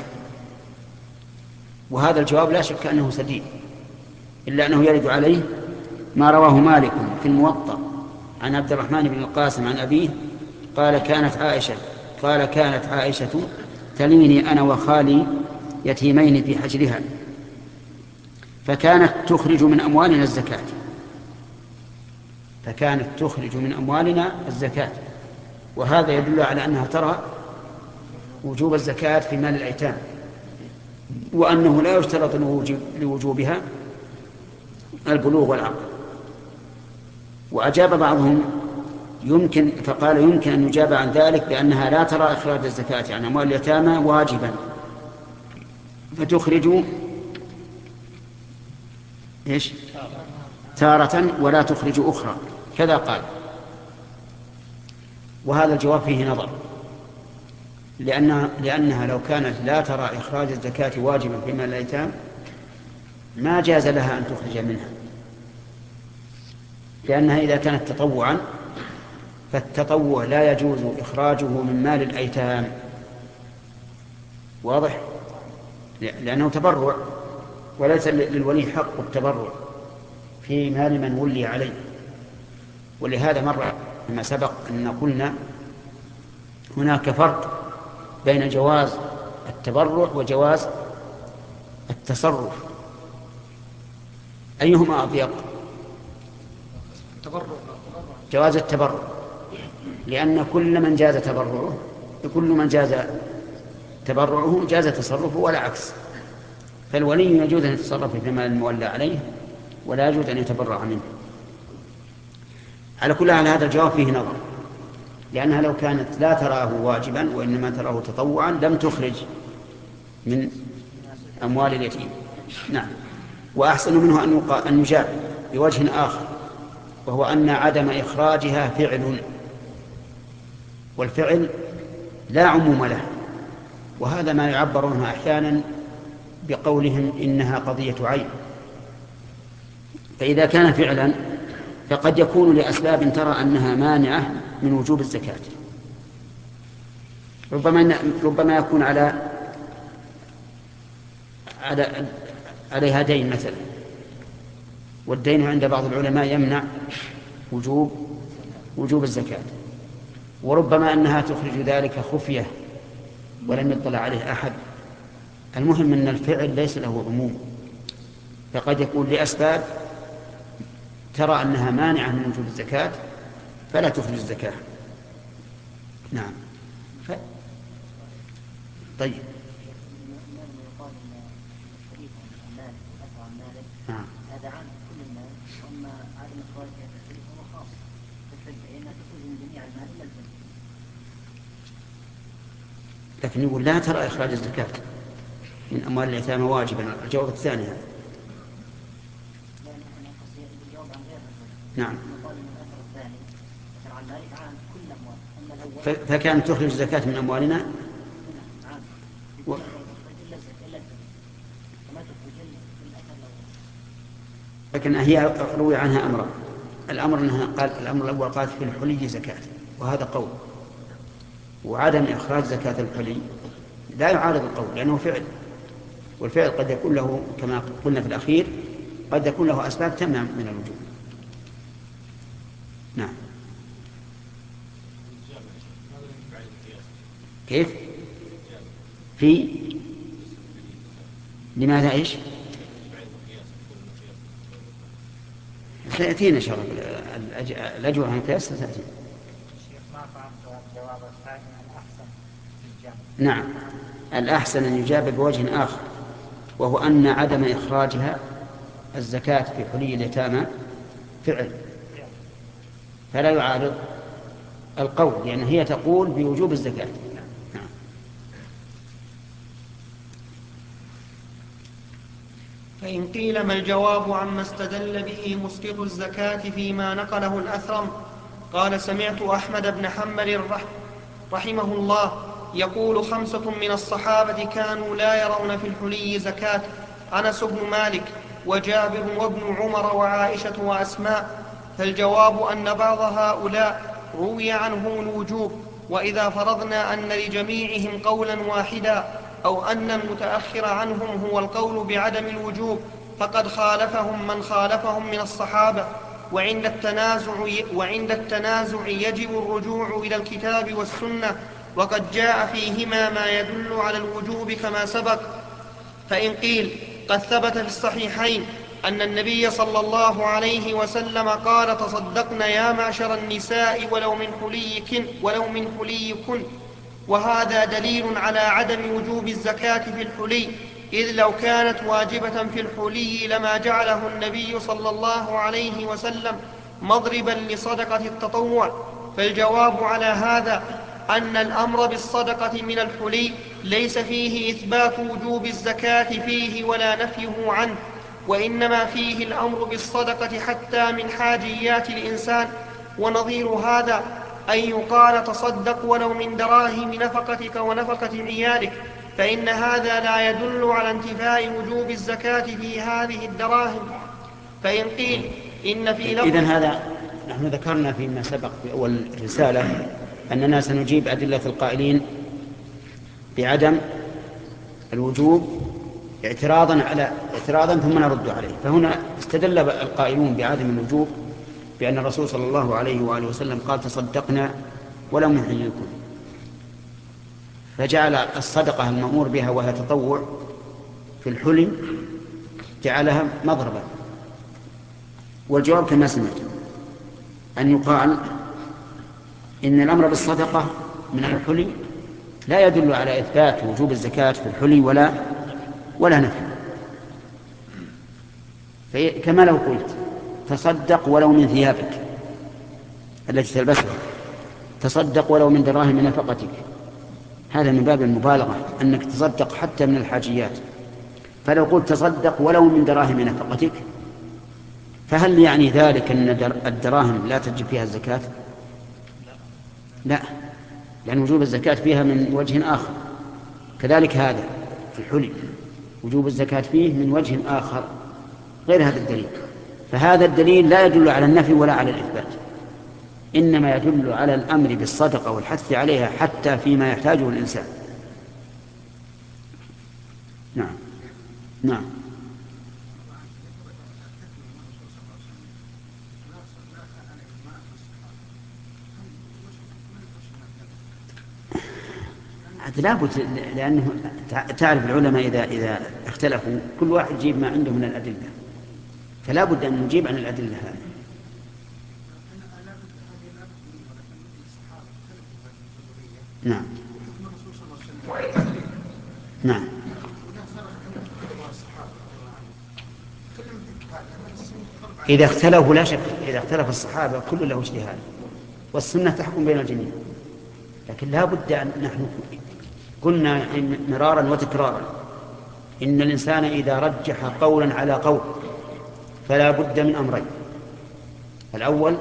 وهذا الجواب لا شك أنه سديد، إلا أنه يرد عليه ما رواه مالك في الموطأ عن عبد الرحمن بن القاسم عن أبيه قال: كانت عائشة قال كانت عائشة تليني أنا وخالي يتيمين في حجرها فكانت تخرج من أموالنا الزكاة فكانت تخرج من أموالنا الزكاة وهذا يدل على أنها ترى وجوب الزكاة في مال الأيتام، وأنه لا يشترط لوجوبها البلوغ والعقل. وأجاب بعضهم يمكن فقال يمكن أن يجاب عن ذلك بأنها لا ترى إخراج الزكاة عن أموال اليتامى واجبا فتخرج إيش؟ تارة ولا تخرج أخرى، كذا قال. وهذا الجواب فيه نظر، لأنها, لأنها لو كانت لا ترى إخراج الزكاة واجبا في مال الأيتام ما جاز لها أن تخرج منها، لأنها إذا كانت تطوعا فالتطوع لا يجوز إخراجه من مال الأيتام، واضح؟ لأنه تبرع وليس للولي حق التبرع في مال من ولي عليه. ولهذا مر ما سبق أن قلنا هناك فرق بين جواز التبرع وجواز التصرف، أيهما أضيق؟
التبرع
جواز التبرع، لأن كل من جاز تبرعه كل من جاز تبرعه جاز تصرفه ولا عكس. فالولي يجوز أن يتصرف في مال المولى عليه ولا يجوز أن يتبرع منه. على كل حال هذا الجواب فيه نظر، لأنها لو كانت لا تراه واجبا وإنما تراه تطوعا لم تخرج من أموال اليتيم. نعم. وأحسن منه أن يجاب بوجه آخر، وهو أن عدم إخراجها فعل، والفعل لا عموم له، وهذا ما يعبرونها أحيانا بقولهم إنها قضية عين. فإذا كان فعلا فقد يكون لأسباب ترى أنها مانعة من وجوب الزكاة. ربما ربما يكون على على عليها دين مثلا، والدين عند بعض العلماء يمنع وجوب وجوب الزكاة. وربما أنها تخرج ذلك خفية ولم يطلع عليه أحد. المهم أن الفعل ليس له عموم، فقد يكون لأسباب ترى أنها مانعة من وجوب الزكاة فلا تخرج الزكاة. نعم. ف... طيب. نعم.
هذا عام كل الناس، وأما عدم إخراجها في هو خاص بالفعل، فإنها تخرج من جميع المال إلا الفعل.
لكن يقول لا ترى إخراج الزكاة من أموال اليتامى واجبا. الجواب الثاني هذا. نعم. فكانت تخرج الزكاة من أموالنا و... لكن هي روي عنها أمرا. الأمر أنها قال الأمر الأول قالت في الحلي زكاة، وهذا قول، وعدم إخراج زكاة الحلي لا يعارض القول لأنه فعل، والفعل قد يكون له كما قلنا في الأخير قد يكون له أسباب تمنع من الوجوب. نعم. كيف؟ في لماذا إيش؟ سيأتينا إن شاء الله الأجوبة عن القياس ستأتي. نعم. الأحسن أن يجاب بوجه آخر، وهو أن عدم إخراجها الزكاة في حلي اليتامى فعل، فلا يعارض القول، لأن يعني هي تقول بوجوب الزكاة. نعم.
فإن قيل ما الجواب عما استدل به مسقط الزكاة فيما نقله الأثرم؟ قال سمعت أحمد بن حنبل رحمه الله يقول خمسة من الصحابة كانوا لا يرون في الحلي زكاة: أنس بن مالك وجابر وابن عمر وعائشة وأسماء. فالجواب أن بعض هؤلاء روي عنهم الوجوب، وإذا فرضنا أن لجميعهم قولا واحدا أو أن المتأخر عنهم هو القول بعدم الوجوب فقد خالفهم من خالفهم من الصحابة. وعند التنازع, وعند التنازع يجب الرجوع إلى الكتاب والسنة، وقد جاء فيهما ما يدل على الوجوب كما سبق. فإن قيل قد ثبت في الصحيحين أن النبي صلى الله عليه وسلم قال: تصدقن يا معشر النساء ولو من حليكن ولو من حليكن، وهذا دليل على عدم وجوب الزكاة في الحلي، إذ لو كانت واجبة في الحلي لما جعله النبي صلى الله عليه وسلم مضربا لصدقة التطوع. فالجواب على هذا أن الأمر بالصدقة من الحلي ليس فيه إثبات وجوب الزكاة فيه ولا نفيه عنه، وإنما فيه الأمر بالصدقة حتى من حاجيات الإنسان. ونظير هذا أن يقال: تصدق ولو من دراهم نفقتك ونفقة عيالك، فإن هذا لا يدل على انتفاء وجوب الزكاة في هذه الدراهم. فإن قيل إن في لفظ
إذن هذا نحن ذكرنا فيما سبق في أول الرسالة أننا سنجيب أدلة القائلين بعدم الوجوب اعتراضا على اعتراضا ثم نرد عليه. فهنا استدل القائلون بعدم الوجوب بأن الرسول صلى الله عليه وآله وسلم قال: تصدقنا ولو من حليكم، فجعل الصدقة المأمور بها وهي تطوع في الحلي جعلها مضربا. والجواب كما سمعت أن يقال إن الأمر بالصدقة من الحلي لا يدل على إثبات وجوب الزكاة في الحلي ولا ولا نفي. كما لو قلت تصدق ولو من ثيابك التي تلبسها، تصدق ولو من دراهم نفقتك، هذا من باب المبالغة أنك تصدق حتى من الحاجيات. فلو قلت تصدق ولو من دراهم نفقتك، فهل يعني ذلك أن الدراهم لا تجب فيها الزكاة؟ لا، لأن وجوب الزكاة فيها من وجه آخر. كذلك هذا في الحلي وجوب الزكاة فيه من وجه آخر غير هذا الدليل. فهذا الدليل لا يدل على النفي ولا على الإثبات، إنما يدل على الأمر بالصدقة والحث عليها حتى فيما يحتاجه الإنسان. نعم نعم. لابد، لأنه تعرف العلماء إذا إذا اختلفوا كل واحد يجيب ما عنده من الأدلة، فلا بد أن نجيب عن الأدلة هذه. نعم نعم. إذا اختلفوا لا شك، إذا اختلف الصحابة كل له اجتهاد، والسنة تحكم بين الجميع. لكن لا بد أن نحن قلنا مرارا وتكرارا إن الإنسان إذا رجح قولا على قول فلا بد من أمرين: الأول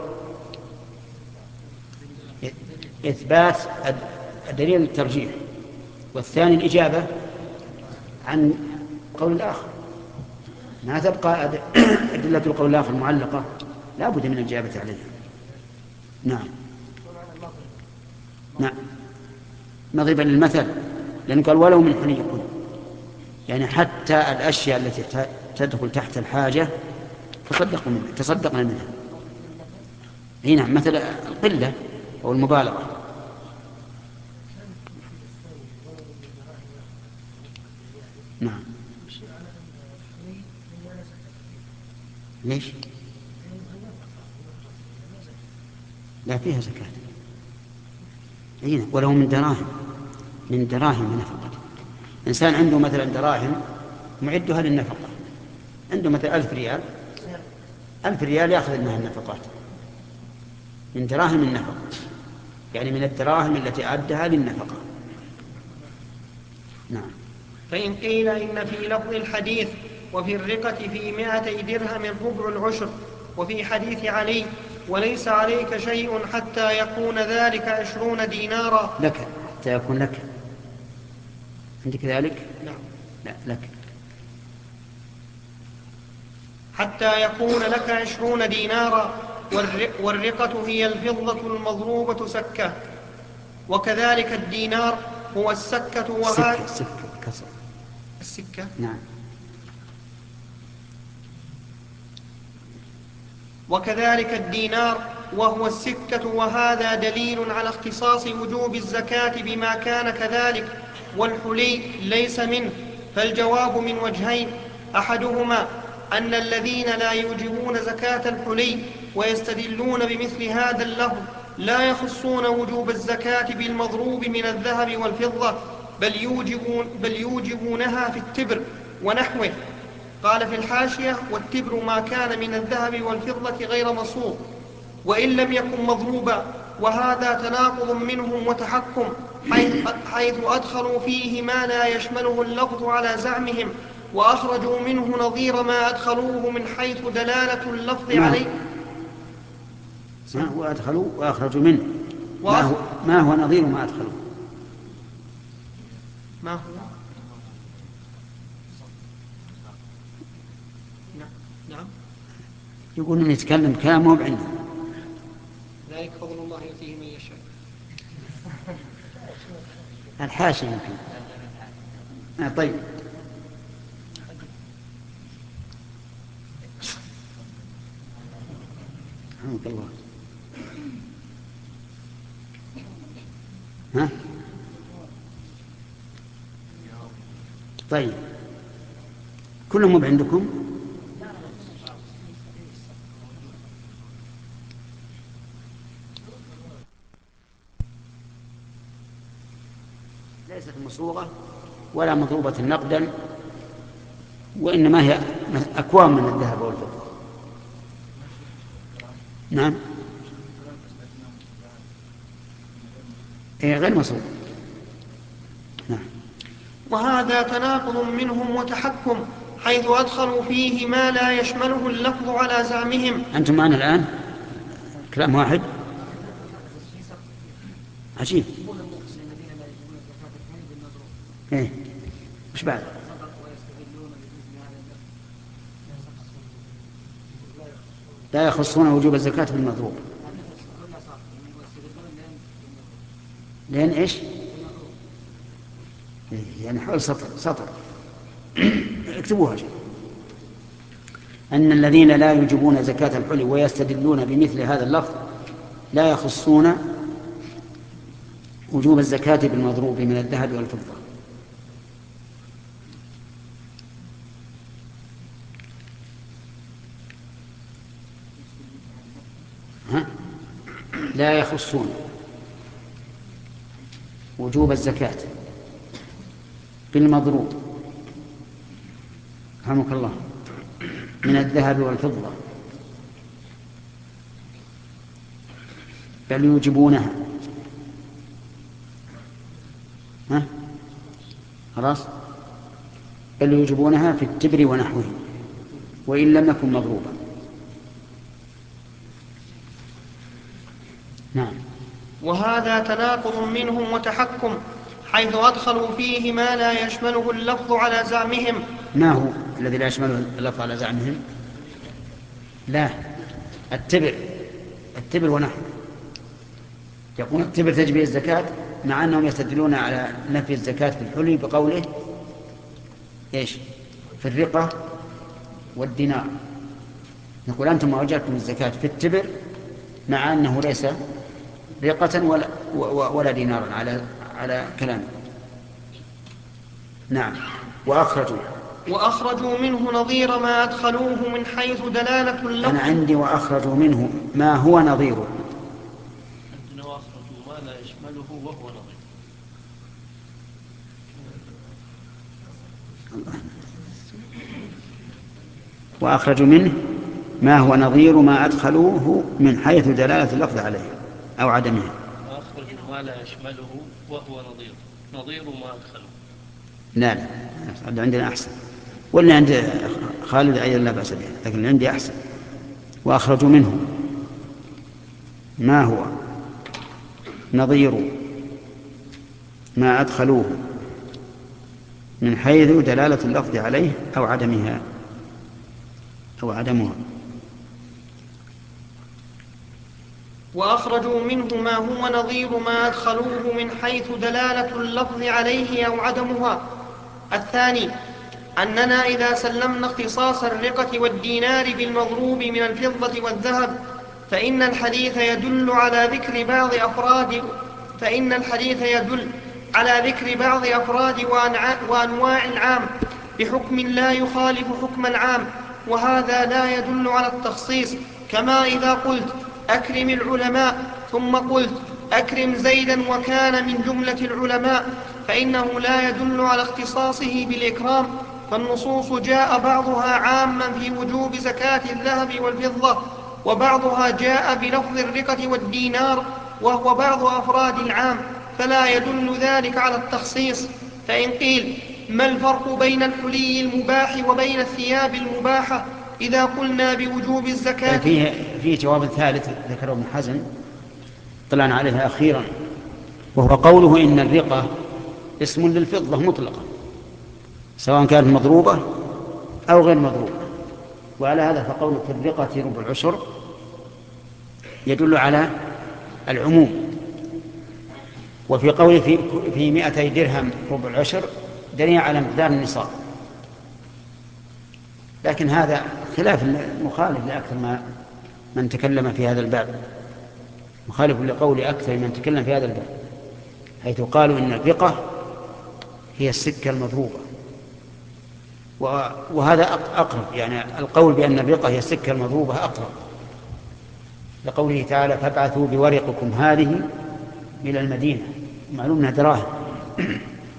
إثبات الدليل الترجيح، والثاني الإجابة عن قول الآخر. ما تبقى أدلة القول الآخر معلقة، لا بد من الإجابة عليها. نعم نعم. نضرب للمثل، لأنه قال ولو من حلي يكون، يعني حتى الأشياء التي تدخل تحت الحاجة تصدق منها تصدقنا منها. هنا مثل القلة أو المبالغة. نعم. ليش؟ لا فيها زكاة. هنا ولو من دراهم من دراهم نفقة. إنسان عنده مثلا دراهم معدها للنفقة، عنده مثلا ألف ريال، ألف ريال يأخذ منها النفقات من دراهم النفقة، يعني من الدراهم التي أعدها للنفقة. نعم.
فإن قيل إن في لفظ الحديث وفي الرقة في مائتي درهم ربع العشر، وفي حديث علي وليس عليك شيء حتى يكون ذلك عشرون دينارا.
لك حتى يكون لك، عندك ذلك؟
نعم.
لا لك.
حتى يكون لك عشرون دينارا. والرقة هي الفضة المضروبة سكة، وكذلك الدينار هو السكة وهذا
السكة كسر
السكة.
نعم.
وكذلك الدينار وهو السكة، وهذا دليل على اختصاص وجوب الزكاة بما كان كذلك، والحلي ليس منه. فالجواب من وجهين: أحدهما أن الذين لا يوجبون زكاة الحلي ويستدلون بمثل هذا اللفظ لا يخصون وجوب الزكاة بالمضروب من الذهب والفضة، بل, يوجبون بل يوجبونها في التبر ونحوه. قال في الحاشية: والتبر ما كان من الذهب والفضة غير مصروف وإن لم يكن مضروبا. وهذا تناقض منهم وتحكم، حيث أدخلوا فيه ما لا يشمله اللفظ على زعمهم، وأخرجوا منه نظير ما أدخلوه من حيث دلالة اللفظ عليه.
ما هو أدخلوا وأخرجوا منه؟ ما هو, ما هو نظير ما أدخلوا؟
ما هو؟ نعم.
يقولون يتكلم كلام مو بعندنا.
ذلك فضل الله يؤتيه من يشاء.
الحاشية يمكن. آه طيب. رحمك الله. ها؟ طيب. كلهم مو عندكم؟ ليست مصوغة ولا مضروبة نقدا، وإنما هي أكوام من الذهب والفضة. نعم، هي غير مصوغة. نعم.
وهذا تناقض منهم وتحكم، حيث أدخلوا فيه ما لا يشمله اللفظ على زعمهم.
أنتم معنا الآن كلام واحد عجيب. إيه مش بعد؟ لا يخصون وجوب الزكاة بالمضروب. لأن إيش؟ يعني حول سطر سطر اكتبوها شيء. أن الذين لا يجبون زكاة الحلي ويستدلون بمثل هذا اللفظ لا يخصون وجوب الزكاة بالمضروب من الذهب والفضة. ها؟ لا يخصون وجوب الزكاة بالمضروب، رحمك الله، من الذهب والفضة، بل يوجبونها. ها؟ خلاص، بل يوجبونها في التبر ونحوه وإن لم يكن مضروبا. نعم.
وهذا تناقض منهم وتحكم، حيث أدخلوا فيه ما لا يشمله اللفظ على زعمهم.
ما هو الذي لا يشمله اللفظ على زعمهم؟ لا، التبر، التبر ونحوه. يقول التبر تجب الزكاة، مع أنهم يستدلون على نفي الزكاة في الحلي بقوله إيش؟ في الرقة والدينار. نقول أنتم ما وجدتم الزكاة في التبر مع أنه ليس رقة ولا, ولا دينارا على على كلامه. نعم. وأخرجوا
وأخرجوا منه نظير ما أدخلوه من حيث دلالة اللفظ.
أنا عندي وأخرجوا منه ما هو نظيره.
عندنا وأخرجوا ما لا يشمله وهو نظير.
وأخرجوا منه ما هو نظير ما أدخلوه من حيث دلالة اللفظ عليه أو عدمه.
وأخرجوا ما لا يشمله وهو نظير، نظير ما أدخلوه.
لا لا، عندنا أحسن، ولا عند خالد أيضا لا بأس به، لكن عندي أحسن. وأخرجوا منه ما هو نظير ما أدخلوه من حيث دلالة اللفظ عليه أو عدمها أو عدمها.
وأخرجوا منه ما هو نظير ما أدخلوه من حيث دلالة اللفظ عليه أو عدمها. الثاني أننا إذا سلمنا اختصاص الرقة والدينار بالمضروب من الفضة والذهب فإن الحديث يدل على ذكر بعض أفراد فإن الحديث يدل على ذكر بعض أفراد وأنواع العام بحكم لا يخالف حكم العام، وهذا لا يدل على التخصيص. كما إذا قلت أكرم العلماء ثم قلت أكرم زيدا وكان من جملة العلماء، فإنه لا يدل على اختصاصه بالإكرام، فالنصوص جاء بعضها عاما في وجوب زكاة الذهب والفضة، وبعضها جاء بلفظ الرقة والدينار وهو بعض أفراد العام، فلا يدل ذلك على التخصيص. فإن قيل ما الفرق بين الحلي المباح وبين الثياب المباحة إذا قلنا بوجوب الزكاة؟
فيه, فيه جواب ثالث ذكره ابن حزم طلعنا عليها أخيرا، وهو قوله إن الرقة اسم للفضة مطلقا سواء كانت مضروبة أو غير مضروبة. وعلى هذا فقوله في الرقة ربع العشر يدل على العموم، وفي قوله في, في مئتي درهم ربع العشر دليل على مقدار النصاب. لكن هذا خلاف مخالف لأكثر ما من تكلم في هذا الباب، مخالف لقول أكثر من تكلم في هذا الباب، حيث قالوا إن الرقة هي السكة المضروبة، وهذا أقرب، يعني القول بأن الرقة هي السكة المضروبة أقرب لقوله تعالى فابعثوا بورقكم هذه إلى المدينة، معلوم أنها دراهم.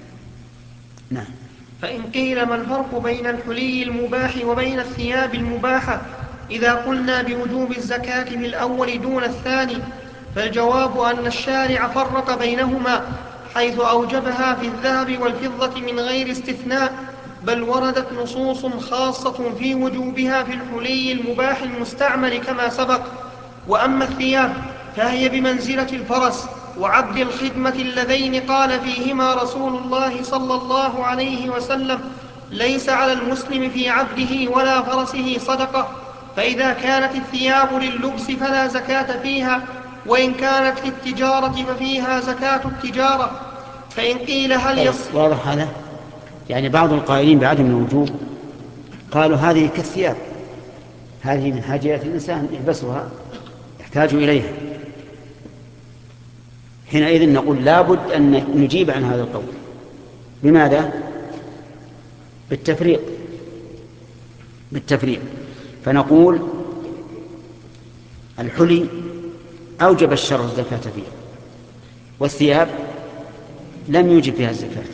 نعم.
فإن قيل ما الفرق بين الحلي المباح وبين الثياب المباحة إذا قلنا بوجوب الزكاة بالأول دون الثاني؟ فالجواب أن الشارع فرق بينهما حيث أوجبها في الذهب والفضة من غير استثناء، بل وردت نصوص خاصة في وجوبها في الحلي المباح المستعمل كما سبق. وأما الثياب فهي بمنزلة الفرس وعبد الخدمة اللذين قال فيهما رسول الله صلى الله عليه وسلم: ليس على المسلم في عبده ولا فرسه صدقة. فإذا كانت الثياب لللبس فلا زكاة فيها، وإن كانت للتجارة ففيها زكاة التجارة. فإن قيل هل يصح؟
واضح هذا؟ يعني بعض القائلين بعدم الوجوب قالوا هذه كالثياب، هذه من حاجيات الإنسان يلبسها يحتاج إليها. حينئذ نقول لابد أن نجيب عن هذا القول. بماذا؟ بالتفريق بالتفريق فنقول الحلي أوجب الشرع الزكاة فيها، والثياب لم يوجب فيها الزكاة.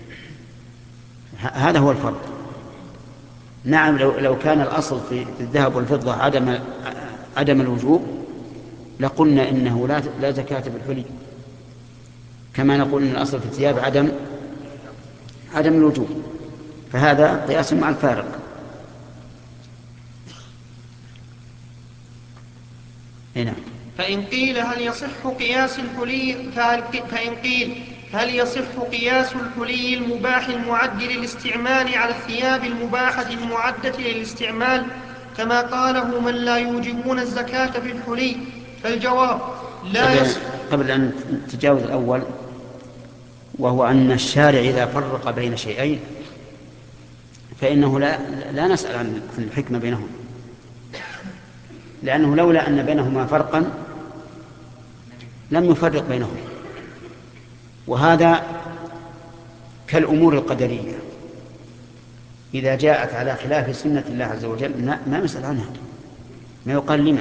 هذا هو الفرق. نعم، لو, لو كان الأصل في الذهب والفضة عدم, عدم الوجوب لقلنا إنه لا, لا زكاة بالحلي، كما نقول إن الأصل في الثياب عدم, عدم الوجوب. فهذا قياس مع الفارق. هنا
فإن قيل هل يصح قياس الحلي فإن قيل هل يصح قياس الحلي المباح المعد للاستعمال على الثياب المباحة المعدة للاستعمال كما قاله من لا يوجبون الزكاة في الحلي؟ فالجواب لا يصح.
قبل أن تجاوز الأول، وهو أن الشارع إذا فرق بين شيئين فإنه لا, لا نسأل عن الحكمة بينهما، لأنه لولا أن بينهما فرقا لم يفرق بينهما. وهذا كالأمور القدرية إذا جاءت على خلاف سنة الله عز وجل ما نسأل عنها، ما يقال لما.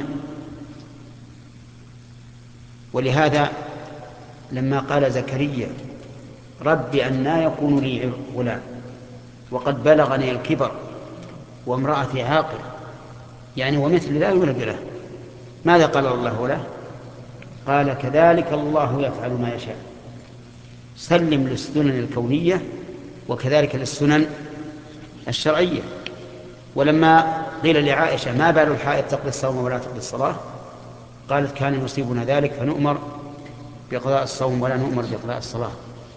ولهذا لما قال زكريا: رب أنى يكون لي غلام وقد بلغني الكبر وامرأتي عاقر، يعني ومثل لا يولد له، ماذا قال الله له؟ قال: كذلك الله يفعل ما يشاء. سلم للسنن الكونية وكذلك للسنن الشرعية. ولما قيل لعائشة: ما بال الحائض تقضي الصوم ولا تقضي الصلاة؟ قالت: كان يصيبنا ذلك فنؤمر بقضاء الصوم ولا نؤمر بقضاء الصلاة.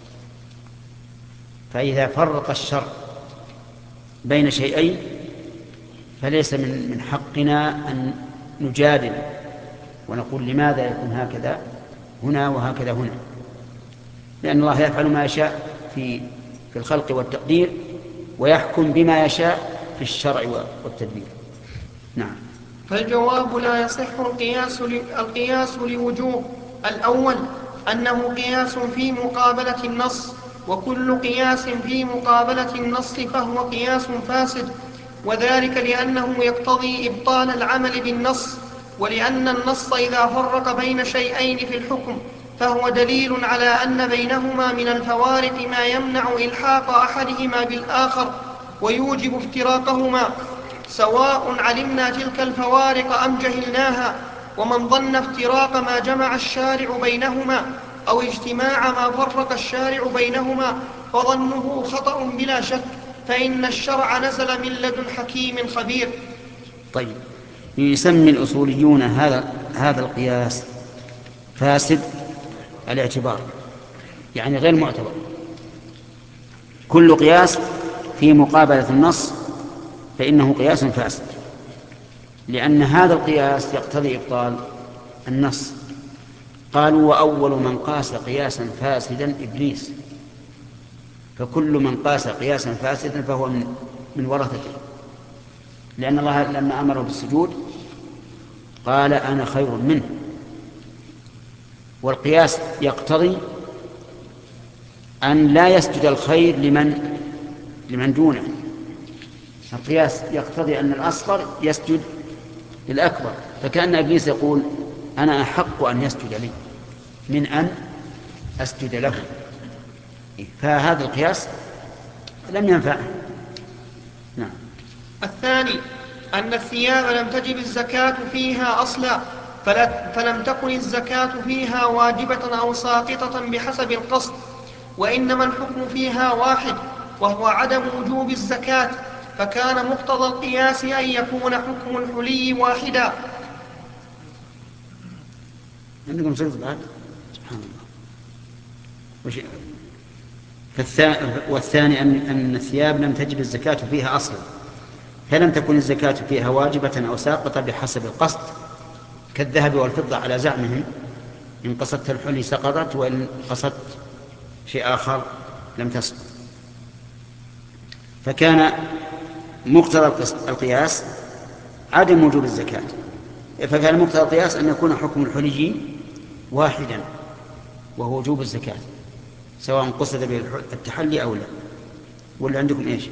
فإذا فرق الشرع بين شيئين فليس من من حقنا أن نجادل ونقول لماذا يكون هكذا هنا وهكذا هنا، لأن الله يفعل ما يشاء في في الخلق والتقدير، ويحكم بما يشاء في الشرع والتدبير. نعم.
فالجواب لا يصح القياس القياس لوجوه. الأول أنه قياس في مقابلة النص، وكل قياس في مقابلة النص فهو قياس فاسد، وذلك لأنه يقتضي إبطال العمل بالنص، ولأن النص إذا فرق بين شيئين في الحكم فهو دليل على أن بينهما من الفوارق ما يمنع إلحاق أحدهما بالآخر ويوجب افتراقهما، سواء علمنا تلك الفوارق أم جهلناها. ومن ظن افتراق ما جمع الشارع بينهما أو اجتماع ما فرق الشارع بينهما فظنه خطأ بلا شك، فإن الشرع نزل من لدن حكيم خبير.
طيب، يسمي الأصوليون هذا هذا القياس فاسد الاعتبار، يعني غير معتبر. كل قياس في مقابلة النص فإنه قياس فاسد، لأن هذا القياس يقتضي إبطال النص. قالوا: وأول من قاس قياسا فاسدا إبليس، فكل من قاس قياسا فاسدا فهو من, من ورثته، لأن الله لما أمره بالسجود قال: أنا خير منه. والقياس يقتضي أن لا يسجد الخير لمن لمن دونه. القياس يقتضي أن الأصغر يسجد للأكبر، فكأن إبليس يقول: أنا أحق أن يسجد لي من أن أسجد له. فهذا القياس لم ينفعه. نعم.
الثاني أن الثياب لم تجب الزكاة فيها أصلا، فلم تكن الزكاة فيها واجبة أو ساقطة بحسب القصد، وإنما الحكم فيها واحد وهو عدم وجوب الزكاة، فكان مقتضى القياس أن يكون حكم الحلي واحدا.
عندكم صيغة بعد؟ سبحان الله. والثاني أن الثياب لم تجب الزكاة فيها أصلا، فلم تكن الزكاة فيها واجبة أو ساقطة بحسب القصد، كالذهب والفضة على زعمهم، إن قصدت الحلي سقطت، وإن قصدت شيء آخر لم تسقط. فكان مقتضى القياس عدم وجوب الزكاة، فكان مقتضى القياس أن يكون حكم الحلي واحدا وهو وجوب الزكاة، سواء قصد به التحلي أو لا. ولا عندكم إيش؟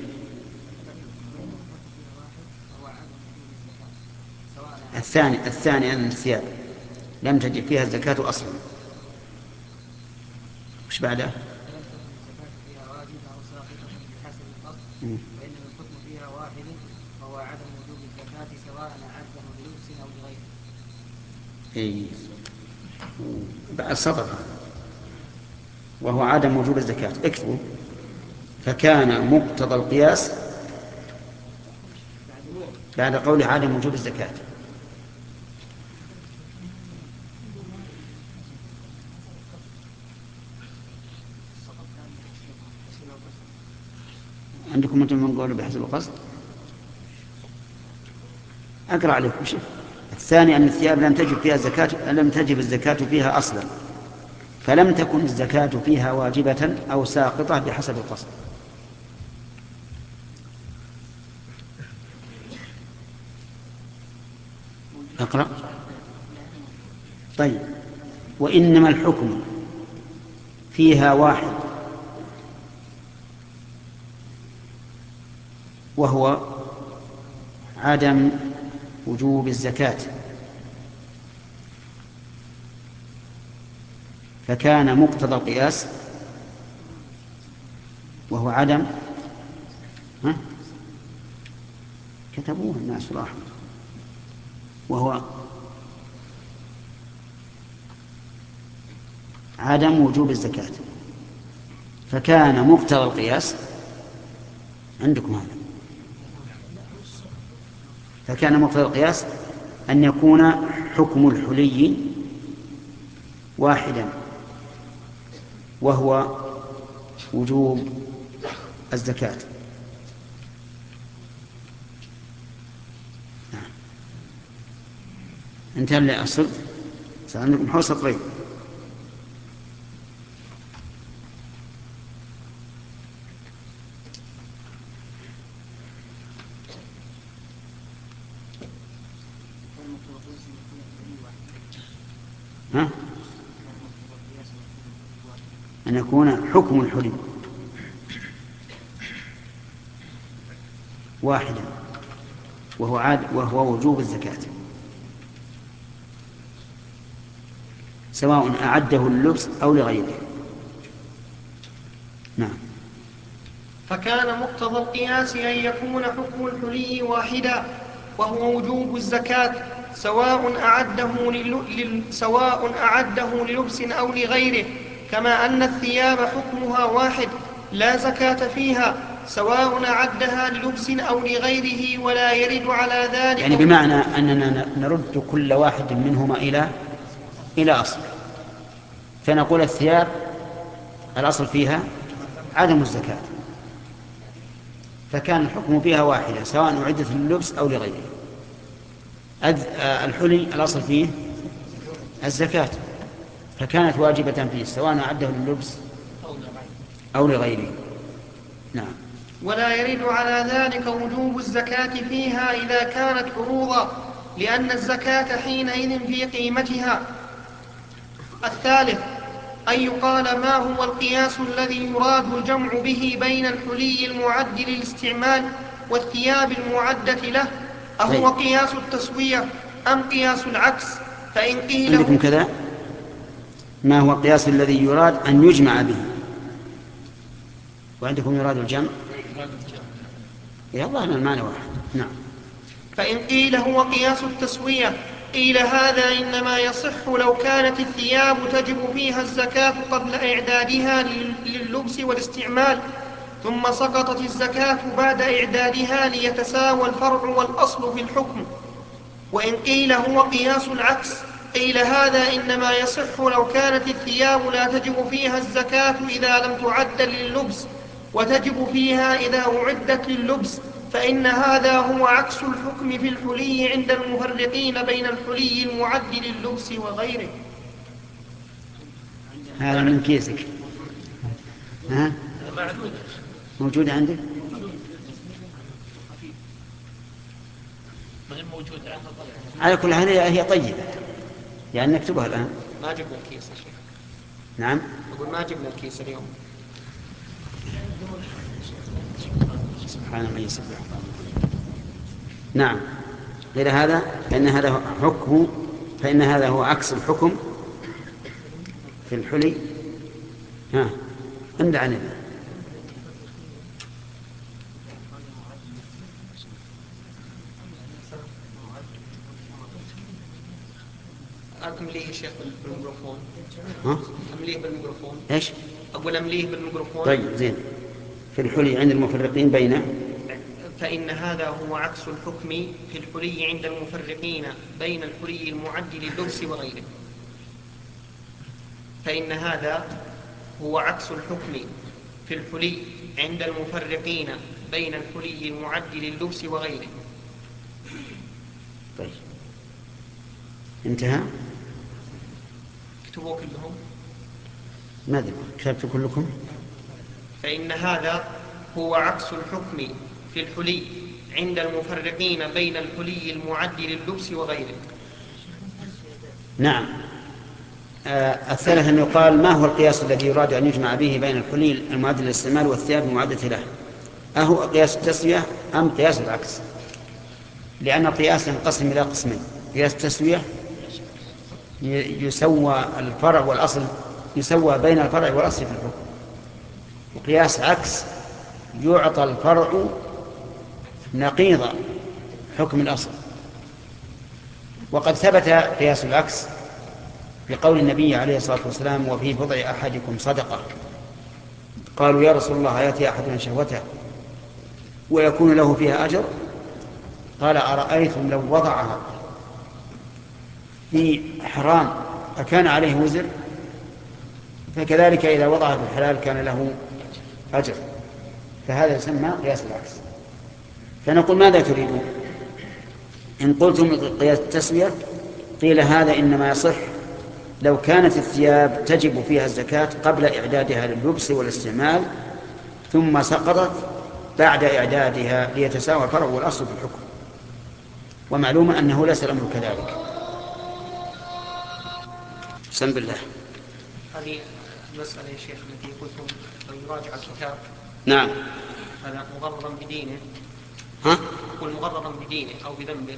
الثاني الثاني أن الثياب لم تجب فيها الزكاة أصلا. وش بعده؟
وإنما الحكم فيها واحد وهو عدم وجوب الزكاة سواء أعده بلبس أو بغيره.
إيه. بعد سطر وهو عدم وجوب الزكاة، اكتبوا. فكان مقتضى القياس بعد قول عدم وجوب الزكاة. عندكم أنتم من قوله بحسب القصد؟ أقرأ عليكم شيء. الثاني أن الثياب لم تجب فيها الزكاة لم تجب الزكاة فيها أصلا، فلم تكن الزكاة فيها واجبة أو ساقطة بحسب القصد. أقرأ. طيب. وإنما الحكم فيها واحد وهو عدم وجوب الزكاة، فكان مقتضى القياس وهو عدم ها؟ كتبوه الناس راحوا وهو عدم وجوب الزكاة، فكان مقتضى القياس عندكم هذا، فكان مقتضى القياس أن يكون حكم الحلي واحدا وهو وجوب الزكاة. نعم. انتهى الأصل، سأعندكم حوصة طريق. ها؟ أن يكون حكم الحلي واحدا وهو عاد وهو وجوب الزكاة، سواء أعده للبس أو لغيره. نعم.
فكان مقتضى القياس أن يكون حكم الحلي واحدا وهو وجوب الزكاة، سواء أعده لل... سواء أعده للبس أو لغيره، كما أن الثياب حكمها واحد لا زكاة فيها سواء أعدها للبس أو لغيره، ولا يرد على ذلك.
يعني بمعنى أننا نرد كل واحد منهما إلى إلى أصل، فنقول الثياب الأصل فيها عدم الزكاة، فكان الحكم فيها واحدة سواء أعدت لللبس أو لغيره. الحلي الأصل فيه الزكاة، فكانت واجبة فيه سواء أعده لللبس أو لغيره. نعم.
ولا يرد على ذلك وجوب الزكاة فيها إذا كانت عروضا، لأن الزكاة حينئذ في قيمتها. الثالث أن يقال ما هو القياس الذي يراد الجمع به بين الحلي المعد للاستعمال والثياب المعدة له، أهو قياس التسوية أم قياس العكس؟ فإن قيل
عندكم كذا، ما هو القياس الذي يراد أن يجمع به، وعندكم يراد الجمع. يا الله أن المعنى واحد. نعم.
فإن قيل هو قياس التسوية قيل هذا إنما يصح لو كانت الثياب تجب فيها الزكاة قبل إعدادها لللبس والاستعمال، ثم سقطت الزكاة بعد إعدادها ليتساوى الفرع والأصل في الحكم. وإن قيل هو قياس العكس قيل هذا إنما يصح لو كانت الثياب لا تجب فيها الزكاة إذا لم تعد لللبس، وتجب فيها إذا أعدت لللبس، فإن هذا هو عكس الحكم في الحلي عند المفرقين بين الحلي المعد لللبس وغيره.
هذا من كيسك. ها؟ موجود عندك؟ على كل حال هي طيبة، يعني نكتبها الآن.
ما جبنا الكيس يا شيخ.
نعم.
أقول ما جبنا الكيس اليوم.
سبحان من يسبح. نعم. غير هذا فإن هذا حكم فإن هذا هو عكس الحكم في الحلي. ها عند عنب.
أمليه يا شيخ بالميكروفون.
ها؟
أمليه بالميكروفون.
إيش؟
أقول أمليه بالميكروفون.
طيب زين. في الحلي عند المفرقين بين
فإن هذا هو عكس الحكم في الحلي عند المفرقين بين الحلي المعد لللبس وغيره. فإن هذا هو عكس الحكم في الحلي عند المفرقين بين الحلي المعد لللبس وغيره.
طيب انتهى.
اكتبوا كلهم.
ما أدري كتبت كلكم.
فإن هذا هو عكس الحكم في الحلي عند المفرقين بين الحلي المعد لللبس وغيره.
نعم. آه الثالث أن يقال ما هو القياس الذي يراد أن يجمع به بين الحلي المعد للاستعمال والثياب المعدة له؟ أهو قياس التسوية أم قياس العكس؟ لأن القياس ينقسم إلى قسمين: قياس التسوية يسوى الفرع والأصل، يسوى بين الفرع والأصل في الحكم، وقياس عكس يعطى الفرع نقيض حكم الأصل. وقد ثبت قياس العكس بقول النبي عليه الصلاة والسلام: وفي بضع أحدكم صدقة. قالوا: يا رسول الله يأتي أحدنا شهوته ويكون له فيها أجر؟ قال: أرأيتم لو وضعها في حرام أكان عليه وزر؟ فكذلك إذا وضعها في الحلال كان له أجر. فهذا يسمى قياس العكس. فنقول: ماذا تريدون؟ إن قلتم قياس التسوية قيل هذا إنما يصح لو كانت الثياب تجب فيها الزكاة قبل إعدادها لللبس والاستعمال، ثم سقطت بعد إعدادها ليتساوى الفرع والأصل في الحكم. ومعلوم أنه ليس الأمر كذلك. بسم بالله.
هذه المسألة يا شيخ التي قلتم لو يراجع الكتاب.
نعم.
هذا مغررا بدينه.
ها؟
يقول مغررا بدينه أو بذنبه.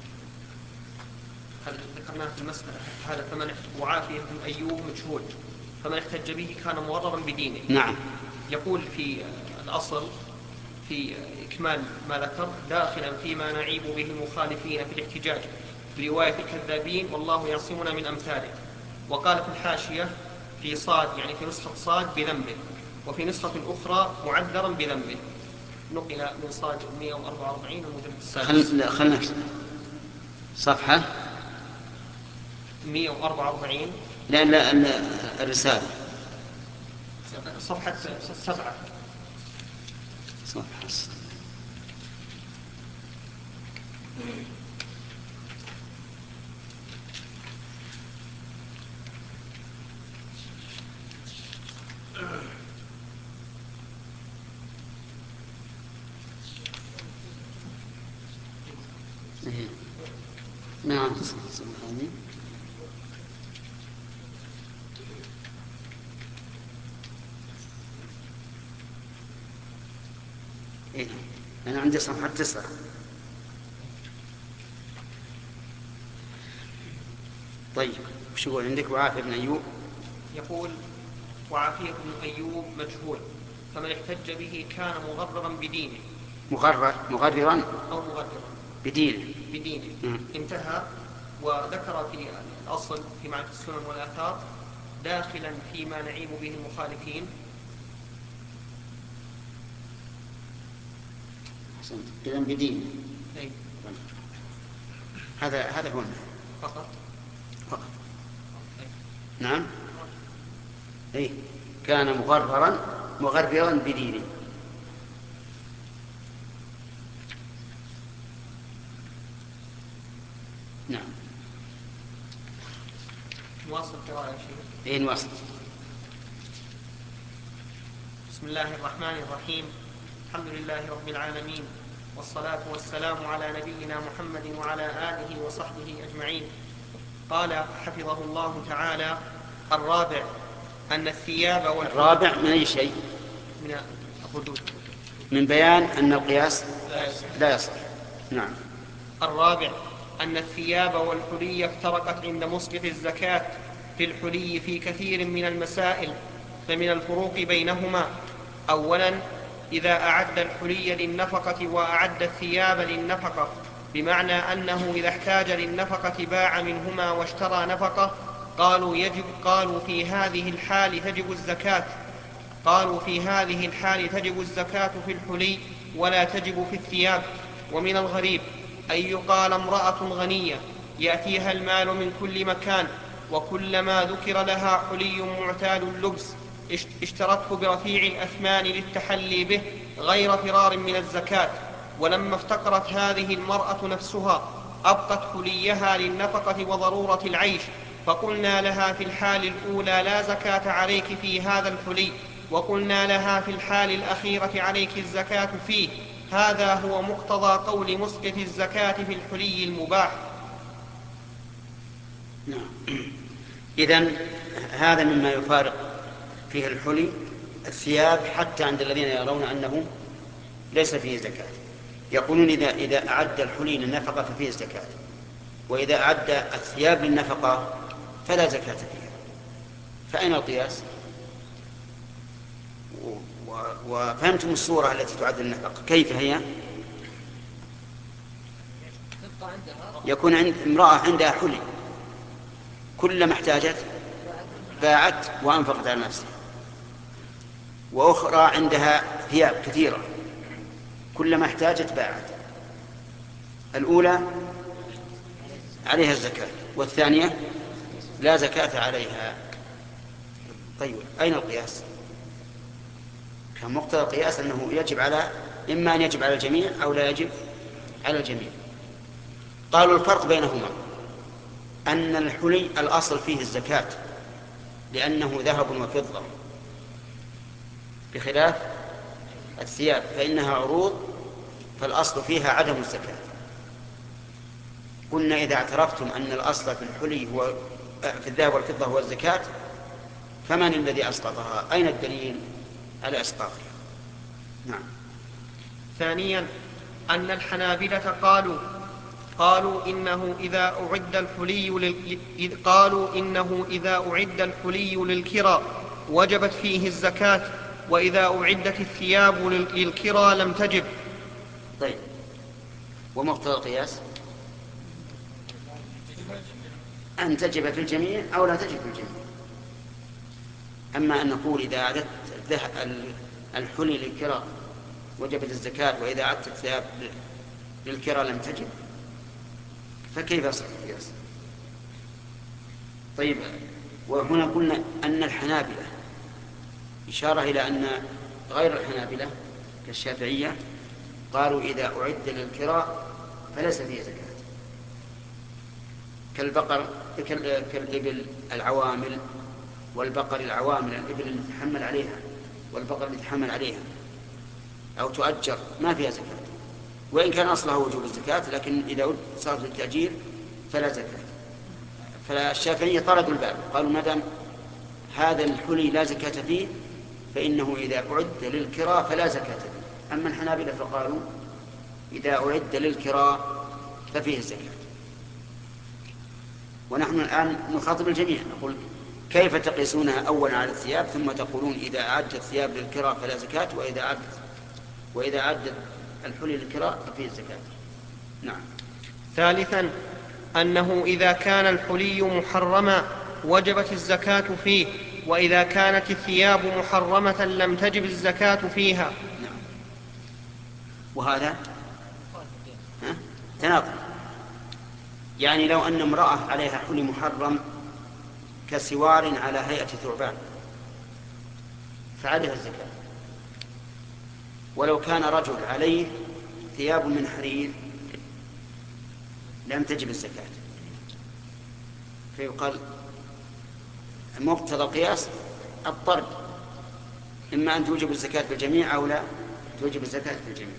هل ذكرناه في المسألة هذا فمن وعافية بن أيوب مجهول، فمن احتج به كان مغررا بدينه.
نعم.
يقول في الأصل في إكمال ما ذكر: داخلا فيما نعيب به المخالفين في الاحتجاج برواية الكذابين والله يعصمنا من أمثاله. وقال في الحاشية في صاد، يعني في نسخة صاد، بذنبه، وفي نسخة أخرى معذرا بذنبه. نقل من صاد مئة وأربعة وأربعين المجلد السادس.
خلنا صفحة
مئة وأربعة وأربعين.
لا لا الرسالة
صفحة سبعة.
صفحة نعم. سبحانه. إيه؟ أنا عندي صفحة تسعة. طيب وش يقول عندك؟ وعافية بن أيوب.
يقول: وعافية بن أيوب مجهول، فمن احتج به كان مغررا بدينه.
مغرر مغررا
أو مغررا
بدينه
بدينه
مم.
انتهى. وذكر في الأصل في معرفة السنن والآثار داخلا فيما نعيب به المخالفين.
أحسنت. إذن بدينه.
أي.
هذا هذا هو
فقط
فقط.
أي.
نعم. أي كان مغررا مغررا بدينه. نعم.
نواصل قراءة يا شيخ.
إيه نواصل.
بسم الله الرحمن الرحيم. الحمد لله رب العالمين، والصلاة والسلام على نبينا محمد وعلى آله وصحبه أجمعين. قال حفظه الله تعالى: الرابع أن الثياب والحدود.
الرابع من أي شيء؟
من الحدود.
من بيان أن القياس لا يصح. نعم.
الرابع أن الثياب والحلي افترقت عند مسقط الزكاة في الحلي في كثير من المسائل، فمن الفروق بينهما: أولا، إذا أعد الحلي للنفقة وأعد الثياب للنفقة، بمعنى أنه إذا احتاج للنفقة باع منهما واشترى نفقة، قالوا يجب قالوا في هذه الحال تجب الزكاة قالوا في هذه الحال تجب الزكاة في الحلي ولا تجب في الثياب. ومن الغريب أن يقال امرأة غنية يأتيها المال من كل مكان، وكلما ذكر لها حلي معتاد اللبس اشترته برفيع الأثمان للتحلي به غير فرار من الزكاة. ولما افتقرت هذه المرأة نفسها أبقت حليها للنفقة وضرورة العيش، فقلنا لها في الحال الأولى لا زكاة عليك في هذا الحلي، وقلنا لها في الحال الأخيرة عليك الزكاة فيه. هذا هو مقتضى قول مسقط الزكاة في الحلي المباح.
نعم. إذن هذا مما يفارق فيه الحلي الثياب حتى عند الذين يرون أنه ليس فيه زكاة. يقولون إذا, إذا أعد الحلي للنفقة ففيه زكاة، وإذا أعد الثياب للنفقة فلا زكاة فيها. فأين القياس؟ وفهمتم الصورة التي تعد للنفقة كيف هي؟ يكون عند امرأة عندها حلي، كلما احتاجت باعت وأنفقت على نفسها، وأخرى عندها ثياب كثيرة كلما احتاجت باعت. الأولى عليها الزكاة والثانية لا زكاة عليها. طيب أين القياس؟ كان مقتضى القياس أنه يجب على إما أن يجب على الجميع أو لا يجب على الجميع. قالوا الفرق بينهما أن الحلي الأصل فيه الزكاة لأنه ذهب وفضة، بخلاف الثياب فإنها عروض فالأصل فيها عدم الزكاة. قلنا إذا اعترفتم أن الأصل في الحلي هو في الذهب والفضة هو الزكاة، فمن الذي أسقطها؟ أين الدليل على إسقاطها؟ نعم.
ثانيا أن الحنابلة قالوا قالوا إنه إذا أعد الحلي لل... قالوا إنه إذا أعد الحلي للكرى وجبت فيه الزكاة، وإذا أعدت الثياب للكرى لم تجب.
طيب، ومقتضى القياس أن تجب في الجميع أو لا تجب في الجميع. أما أن نقول إذا أعدت الحلي للكرى وجبت الزكاة وإذا أعدت الثياب للكرى لم تجب، فكيف يصح القياس؟ طيب، وهنا قلنا أن الحنابلة إشارة إلى أن غير الحنابلة كالشافعية قالوا إذا أعد للكرى فليس فيه زكاة، كالبقر كالإبل العوامل والبقر العوامل، الإبل اللي تحمل عليها والبقر اللي تحمل عليها أو تؤجر ما فيها زكاة، وإن كان أصلها وجوب الزكاة، لكن إذا صارت للتأجير فلا زكاة. فالشافعية طردوا الباب، قالوا ما دام هذا الحلي لا زكاة فيه فإنه إذا أعد للكرى فلا زكاة فيه. أما الحنابلة فقالوا إذا أعد للكرى ففيه الزكاة. ونحن الآن نخاطب الجميع، نقول كيف تقيسونها أولا على الثياب ثم تقولون إذا أعدت الثياب للكراء فلا زكاة، وإذا أعدت وإذا أعدت الحلي للكراء ففيه الزكاة؟ نعم.
ثالثا أنه إذا كان الحلي محرما وجبت الزكاة فيه، وإذا كانت الثياب محرمة لم تجب الزكاة فيها.
نعم. وهذا ها؟ تناقض. يعني لو أن امرأة عليها حلي محرم كسوار على هيئة ثعبان فعليها الزكاة، ولو كان رجل عليه ثياب من حرير لم تجب الزكاة. فيقال مقتضى القياس الطرد، إما أن توجب الزكاة بالجميع أو لا توجب الزكاة بالجميع.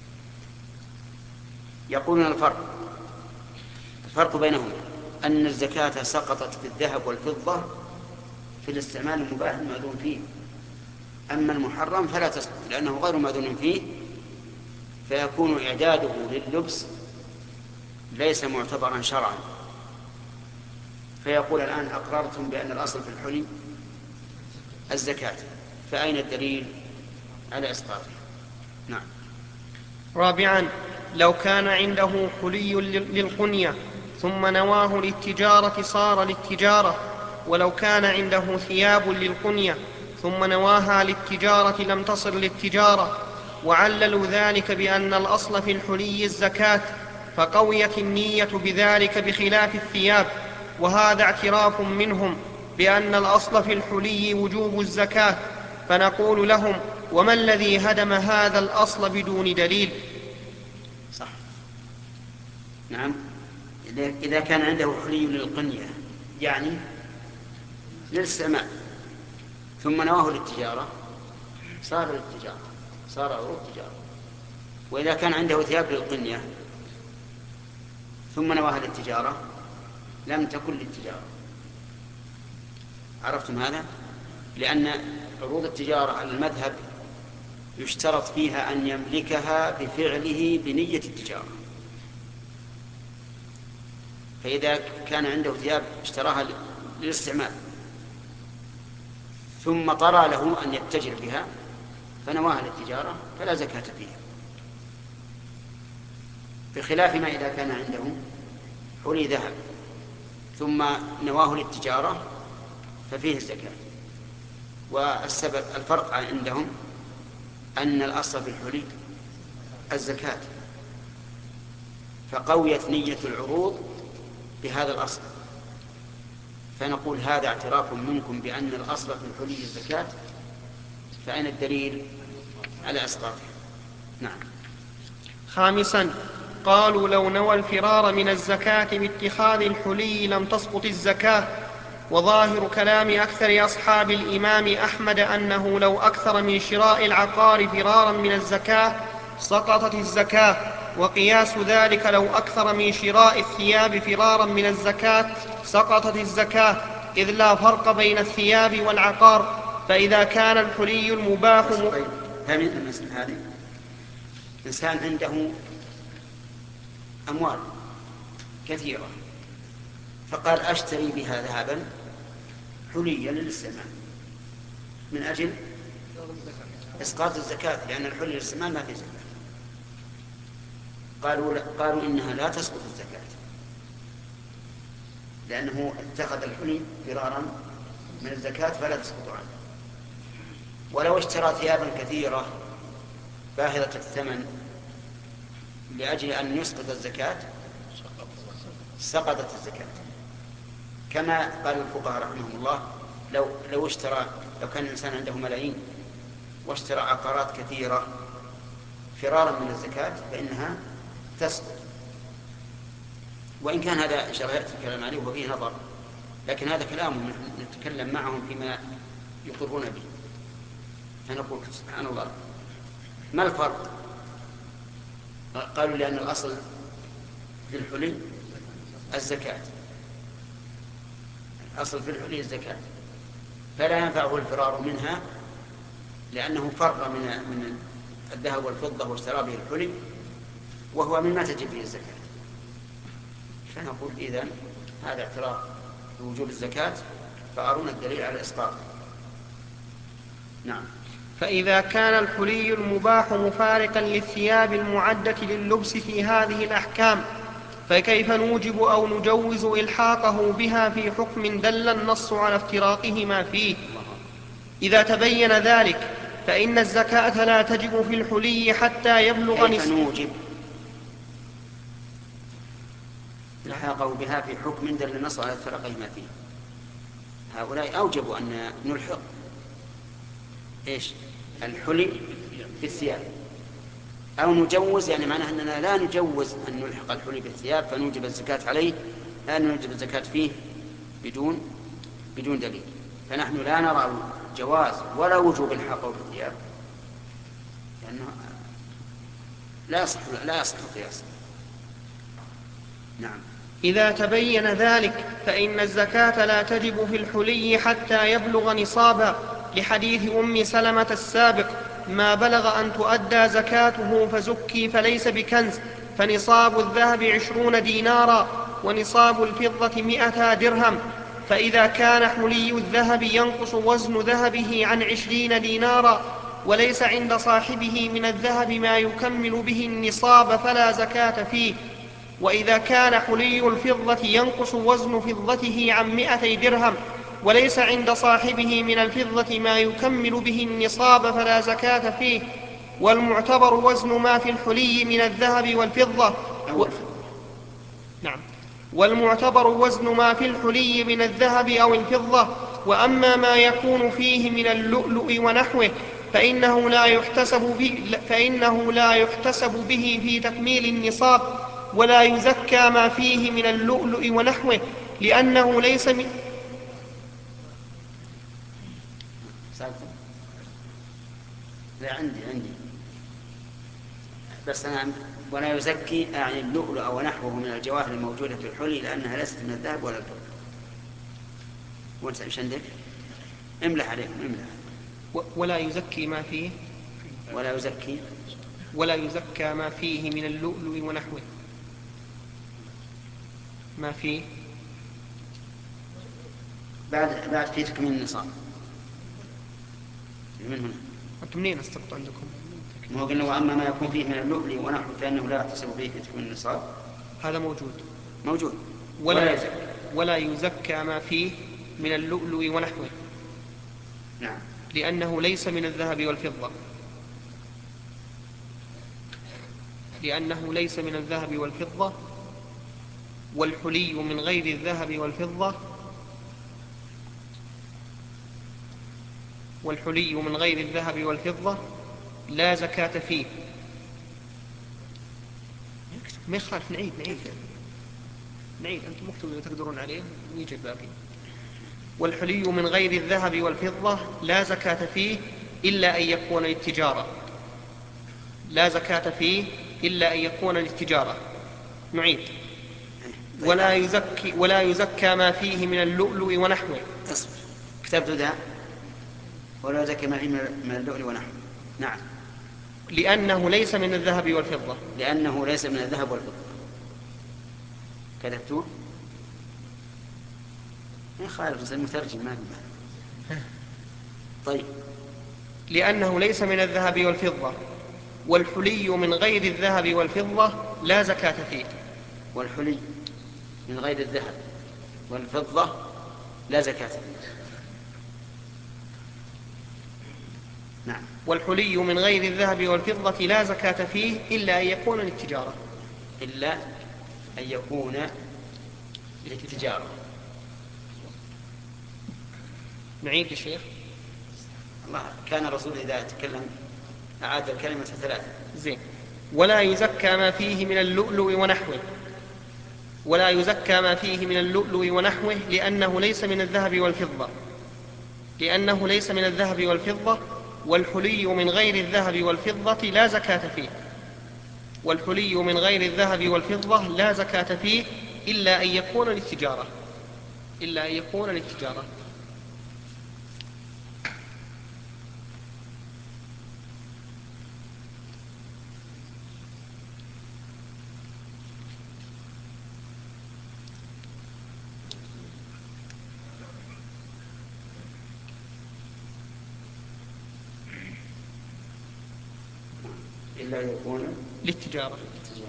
يقولون الفرق الفرق بينهم أن الزكاة سقطت في الذهب والفضة في الاستعمال المباح المأذون فيه، أما المحرم فلا تسقط لأنه غير مأذون فيه، فيكون إعداده لللبس ليس معتبرا شرعا. فيقول الآن أقررتم بأن الأصل في الحلي الزكاة، فأين الدليل على إسقاطه؟ نعم.
رابعا لو كان عنده حلي للقنية ثم نواه للتجارة صار للتجارة، ولو كان عنده ثياب للقنية ثم نواها للتجارة لم تصل للتجارة، وعللوا ذلك بأن الأصل في الحلي الزكاة، فقويت النية بذلك بخلاف الثياب، وهذا اعتراف منهم بأن الأصل في الحلي وجوب الزكاة، فنقول لهم وما الذي هدم هذا الأصل بدون دليل؟
صح. نعم. إذا كان عنده حلي للقنية يعني للاستعمال ثم نواه للتجارة صار للتجارة، صار عروض تجارة. وإذا كان عنده ثياب للقنية ثم نواها للتجارة لم تكن للتجارة. عرفتم هذا؟ لأن عروض التجارة على المذهب يشترط فيها أن يملكها بفعله بنية التجارة. فإذا كان عنده ثياب اشتراها للاستعمال ثم طرى له أن يتجر بها فنواها للتجارة فلا زكاة فيها، بخلاف ما إذا كان عنده حلي ذهب ثم نواه للتجارة ففيه الزكاة. والسبب الفرق عندهم أن الأصل في الحلي الزكاة، فقويت نية العروض بهذا الأصل، فنقول هذا اعتراف منكم بأن الأصل في الحلي الزكاة، فأين الدليل على إسقاطه؟ نعم.
خامسا قالوا لو نوى الفرار من الزكاة باتخاذ الحلي لم تسقط الزكاة، وظاهر كلام أكثر أصحاب الإمام أحمد أنه لو أكثر من شراء العقار فرارا من الزكاة سقطت الزكاة، وقياس ذلك لو أكثر من شراء الثياب فرارا من الزكاة سقطت الزكاة، إذ لا فرق بين الثياب والعقار، فإذا كان الحلي المباح
فمن المسألة هذه إنسان عنده أموال كثيرة فقال أشتري بها ذهبا حليا للاستعمال من أجل إسقاط الزكاة، لأن الحلي للاستعمال ما في زكاة. قالوا, قالوا إنها لا تسقط الزكاة لأنه اتخذ الحلي فرارا من الزكاة فلا تسقط عنه. ولو اشترى ثيابا كثيرة باهظة الثمن لأجل أن يسقط الزكاة سقطت الزكاة، كما قال الفقهاء رحمهم الله لو, لو اشترى لو كان الإنسان عنده ملايين واشترى عقارات كثيرة فرارا من الزكاة فإنها تسقط. وإن كان هذا شرعية الكلام عليه وفيه نظر، لكن هذا كلام نتكلم معهم فيما يقرون به. فنقول سبحان الله ما الفرق؟ قالوا لأن الأصل في الحلي الزكاة، الأصل في الحلي الزكاة، فلا ينفعه الفرار منها لأنه فر من من الذهب والفضة واشترى به الحلي وهو مما تجب به الزكاة. فنقول إذن هذا اعتراف بوجوب الزكاة فأرونا الدليل على الإسقاط. نعم.
فإذا كان الحلي المباح مفارقا للثياب المعدة لللبس في هذه الأحكام فكيف نوجب أو نجوز إلحاقه بها في حكم دل النص على افتراقهما فيه؟ إذا تبين ذلك فإن الزكاة لا تجب في الحلي حتى يبلغ
كيف
نصف.
نوجب إلحاقه بها في حكم دل النص على افتراقهما فيه؟ هؤلاء أوجبوا أن نلحق إيش الحلي بالثياب، أو نجوز، يعني معناه أننا لا نجوز أن نلحق الحلي بالثياب فنوجب الزكاة عليه، لا نوجب الزكاة فيه بدون بدون دليل. فنحن لا نرى جواز ولا وجوب الحاقه بالثياب، لأنه لا يصح لا يصح القياس. نعم.
إذا تبين ذلك فإن الزكاة لا تجب في الحلي حتى يبلغ نصابا، لحديث أم سلمة السابق: ما بلغ أن تؤدى زكاته فزكي فليس بكنز، فنصاب الذهب عشرون دينارا ونصاب الفضة مئتا درهم. فإذا كان حلي الذهب ينقص وزن ذهبه عن عشرين دينارا وليس عند صاحبه من الذهب ما يكمل به النصاب فلا زكاة فيه. وإذا كان حلي الفضة ينقص وزن فضته عن مئتي درهم وليس عند صاحبه من الفضة ما يكمل به النصاب فلا زكاة فيه. والمعتبر وزن ما في الحلي من الذهب والفضة و... نعم. والمعتبر وزن ما في الحلي من الذهب أو الفضة. وأما ما يكون فيه من اللؤلؤ ونحوه فإنه لا يحتسب به, فإنه لا يحتسب به في تكميل النصاب، ولا يزكى ما فيه من اللؤلؤ ونحوه لأنه ليس من
لا عندي عندي بس أنا ولا يزكي يعني اللؤلؤ ونحوه من الجواهر الموجودة في الحلي لأنها ليست من الذهب ولا الفضة. وانت ايش عندك؟ املح عليهم املح.
ولا يزكي ما فيه
ولا يزكي
ولا يزكى ما فيه من اللؤلؤ ونحوه. ما فيه
بعد بعد في تكميل النصاب من هنا.
أنتم منين استقطوا عندكم؟
ما هو قلنا وأما ما يكون فيه من اللؤلؤ ونحوه فإنه لا يحتسب به في تكميل النصاب.
هذا موجود
موجود.
ولا, ولا يزكى ولا يزكى ما فيه من اللؤلؤ ونحوه.
نعم.
لأنه ليس من الذهب والفضة لأنه ليس من الذهب والفضة والحلي من غير الذهب والفضة والحلي من غير الذهب والفضة لا زكاة فيه. ما يخالف نعيد نعيد نعيد أنتم مكتوب تقدرون عليه ويجي الباقي. والحلي من غير الذهب والفضة لا زكاة فيه إلا أن يكون للتجارة لا زكاة فيه إلا أن يكون للتجارة. نعيد. ولا يزكي ولا يزكى ما فيه من اللؤلؤ ونحوه.
اصبر كتبت ذا ولا يزكى ما فيه من اللؤلؤ ونحوه. نعم.
لأنه ليس من الذهب والفضة
لأنه ليس من الذهب والفضة. كتبتوه؟ ما خالف المترجم ما في. طيب.
لأنه ليس من الذهب والفضة والحلي من غير الذهب والفضة لا زكاة فيه.
والحلي من غير الذهب والفضة لا زكاة فيه. نعم.
والحلي من غير الذهب والفضة لا زكاة فيه إلا أن يكون للتجارة
إلا أن يكون للتجارة.
نعيد يا شيخ.
الله كان الرسول إذا تكلم أعاد الكلمة ثلاثة.
زين. ولا يزكى ما فيه من اللؤلؤ ونحوه ولا يزكى ما فيه من اللؤلؤ ونحوه لأنه ليس من الذهب والفضة لأنه ليس من الذهب والفضة والحلي من غير الذهب والفضة لا زكاة فيه. والحلي من غير الذهب والفضة لا زكاة فيه إلا أن يكون للتجارة إلا أن يكون للتجارة.
إلا يكون
للتجارة.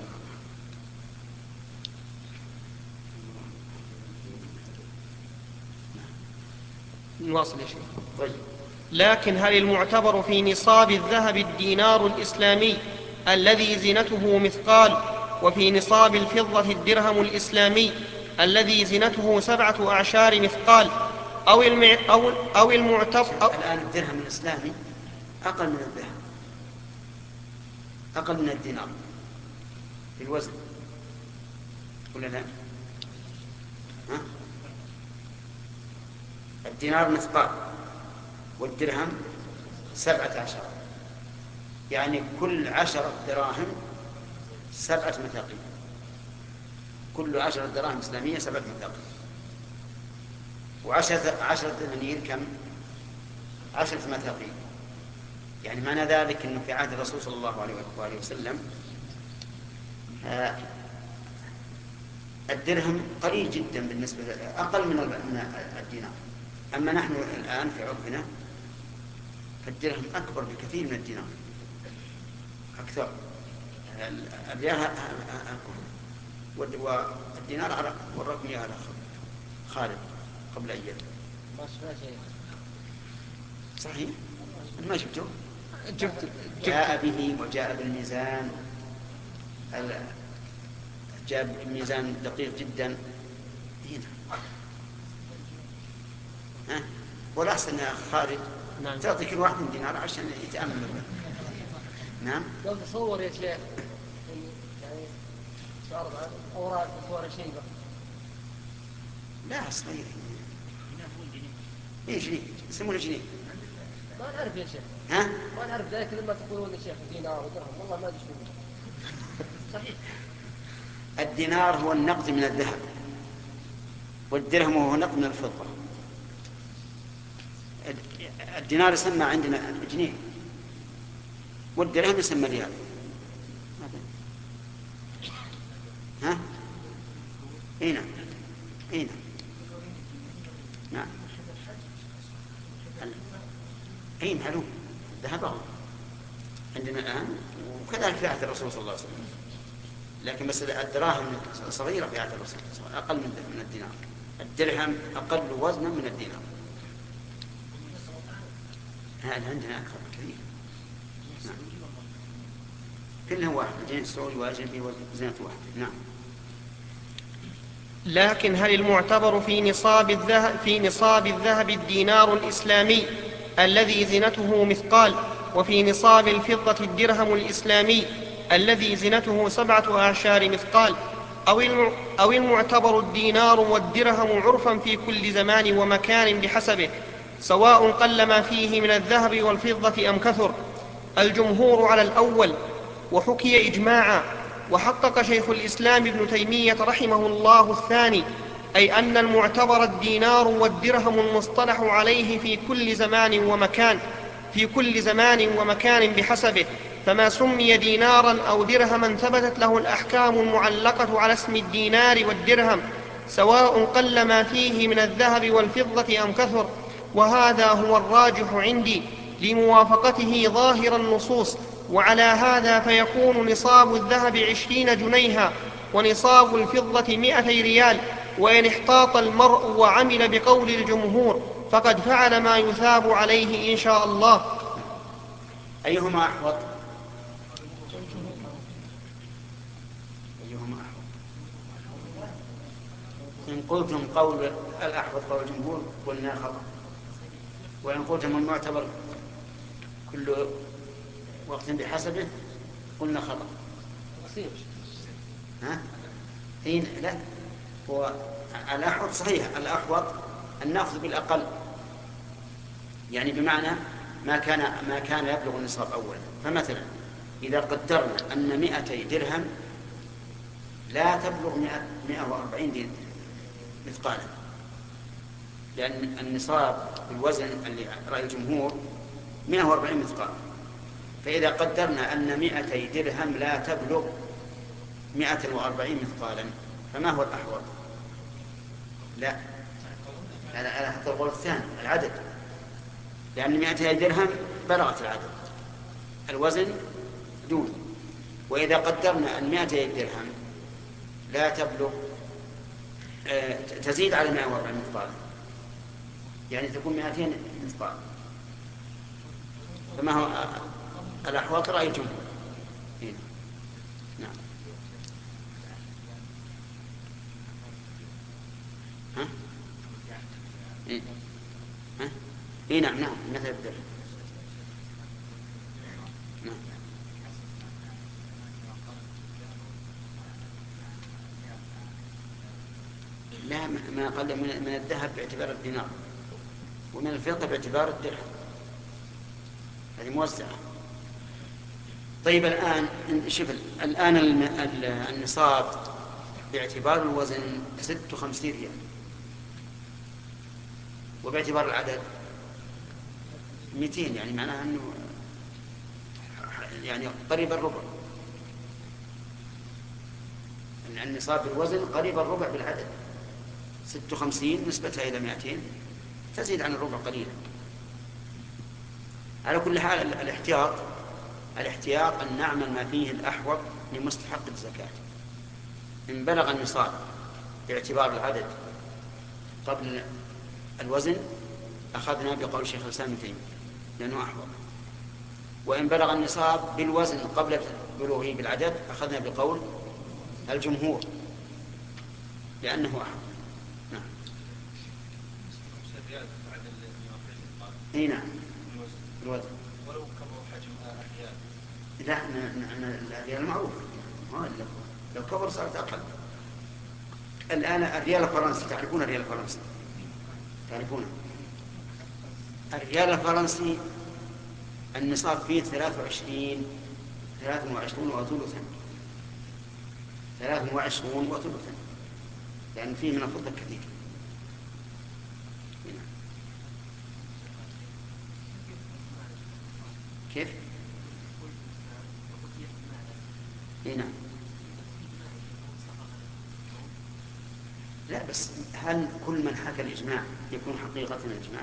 نواصل يا شيخ.
طيب.
لكن هل المعتبر في نصاب الذهب الدينار الإسلامي الذي زنته مثقال، وفي نصاب الفضة الدرهم الإسلامي الذي زنته سبعة أعشار مثقال، أو المع... أو أو المعتبر أو...
الآن الدرهم الإسلامي أقل من الذهب، أقل من الدينار في الوزن، ولا لا؟ ها؟ الدينار مثقال والدرهم سبعة عشر، يعني كل عشرة دراهم سبعة مثاقيل، كل عشرة دراهم إسلامية سبعة مثاقيل، وعشرة عشرة دنانير كم؟ عشرة مثاقيل. يعني معنى ذلك أنه في عهد الرسول صلى الله عليه وآله وسلم آه الدرهم قليل جدا بالنسبة، أقل من الدينار. أما نحن الآن في عرفنا فالدرهم أكبر بكثير من الدينار، أكثر. الريال والدينار على والرقم على خالد قبل أيام. صحيح؟ ما شفته؟
جبت
جاء به وجاء بالميزان، جاء بالميزان دقيق جدا هنا. ها؟ والأحسن يا خالد
نعم.
تعطي كل واحد من دينار عشان يتأمل به. نعم.
لو تصور يا شيخ يعني تعرض على أوراق صور شيبة.
لا صغير. ايه جنيه يسمونه جنيه.
ما نعرف يا شيخ.
ها؟
ما نعرف ذلك لما تقولون يا شيخ دينار ودرهم، والله ما ادري شو. صحيح.
الدينار هو النقد من الذهب، والدرهم هو النقد من الفضة. الدينار يسمى عندنا جنيه، والدرهم يسمى ريال. ها؟ اين اين نعم اي معلوم ذهب أغلى عندنا الآن، وكذلك في عهد الرسول صلى الله عليه وسلم، لكن بس الدراهم صغيرة في عهد الرسول، أقل من الدينار. الدرهم أقل وزنا من الدينار. هذا عندنا أكثر كثير. نعم. كلها واحد، الجنيه السعودي والأجنبي وزنة واحد. نعم.
لكن هل المعتبر في نصاب الذهب في نصاب الذهب الدينار الإسلامي الذي زنته مثقال، وفي نصاب الفضة الدرهم الإسلامي الذي زنته سبعة أعشار مثقال، أو المعتبر الدينار والدرهم عرفا في كل زمان ومكان بحسبه، سواء قل ما فيه من الذهب والفضة أم كثر؟ الجمهور على الأول، وحكي إجماعا. وحقق شيخ الإسلام ابن تيمية رحمه الله الثاني، أي أن المعتبر الدينار والدرهم المصطلح عليه في كل زمان ومكان في كل زمان ومكان بحسبه، فما سمي دينارا أو درهما ثبتت له الأحكام المعلقة على اسم الدينار والدرهم، سواء قل ما فيه من الذهب والفضة أم كثر. وهذا هو الراجح عندي لموافقته ظاهر النصوص. وعلى هذا فيكون نصاب الذهب عشرين جنيها، ونصاب الفضة مئتي ريال. وإن احتاط المرء وعمل بقول الجمهور فقد فعل ما يثاب عليه إن شاء الله.
أيهما أحوط؟ أيهما أحوط؟ إن قلتم قول الأحوط قول الجمهور قلنا خطأ، وإن قلتم المعتبر كل وقت بحسبه قلنا خطأ. ها؟ حين لا هو الأحوط صحيح، الأحوط أن نأخذ بالأقل، يعني بمعنى ما كان ما كان يبلغ النصاب أولا. فمثلا إذا قدرنا أن مئتي درهم لا تبلغ مئة وأربعين دين مثقالا، لأن النصاب بالوزن اللي رأي الجمهور مئة وأربعين مثقال. فإذا قدرنا أن مئتي درهم لا تبلغ مئة وأربعين مثقالا، فما هو الأحوط؟ لا، على حتى القول الثاني العدد، لأن مئتي درهم بلغت العدد، الوزن دون. وإذا قدرنا أن مائتي درهم لا تبلغ آه تزيد على مائة وأربعين مثقالا، يعني تكون مائتين مثقال، فما هو آه الأحوال كرأي الجمهور. نعم. ها؟ إيه؟ ها؟ إيه نعم نعم مثل الدرهم. نعم. لا ما أقل من الذهب باعتبار الدينار، ومن الفضة باعتبار الدرهم، هذه موزعة. طيب الآن شوف الآن النصاب باعتبار الوزن ستة وخمسين ريال، وباعتبار العدد مئتين، يعني معناها أنه يعني قريب الربع. النصاب بالوزن قريب الربع بالعدد، ستة وخمسين نسبتها إلى مئتين تزيد عن الربع قليلا. على كل حال الاحتياط الاحتياط أن نعمل ما فيه الأحوط من مستحق الزكاة. إن بلغ النصاب باعتبار العدد قبل الوزن أخذنا بقول شيخ الإسلام ابن تيمية لأنه أحوط، وإن بلغ النصاب بالوزن قبل بلوغه بالعدد أخذنا بقول الجمهور لأنه أحوط. نعم. اي نعم الوزن.
ولو كبر حجم الريال.
لا الريال معروف، لو كبر صارت أقل. الآن الريال الفرنسي، تعرفون الريال الفرنسي؟ تعرفونه؟ الريال الفرنسي النصاب فيه ثلاثة وعشرين ثلاثة وعشرون وثلثا ثلاثة وعشرون وثلثا، لأن فيه من الفضة كثير. كيف؟ هنا لا، بس هل كل من حكى الإجماع يكون حقيقة الإجماع؟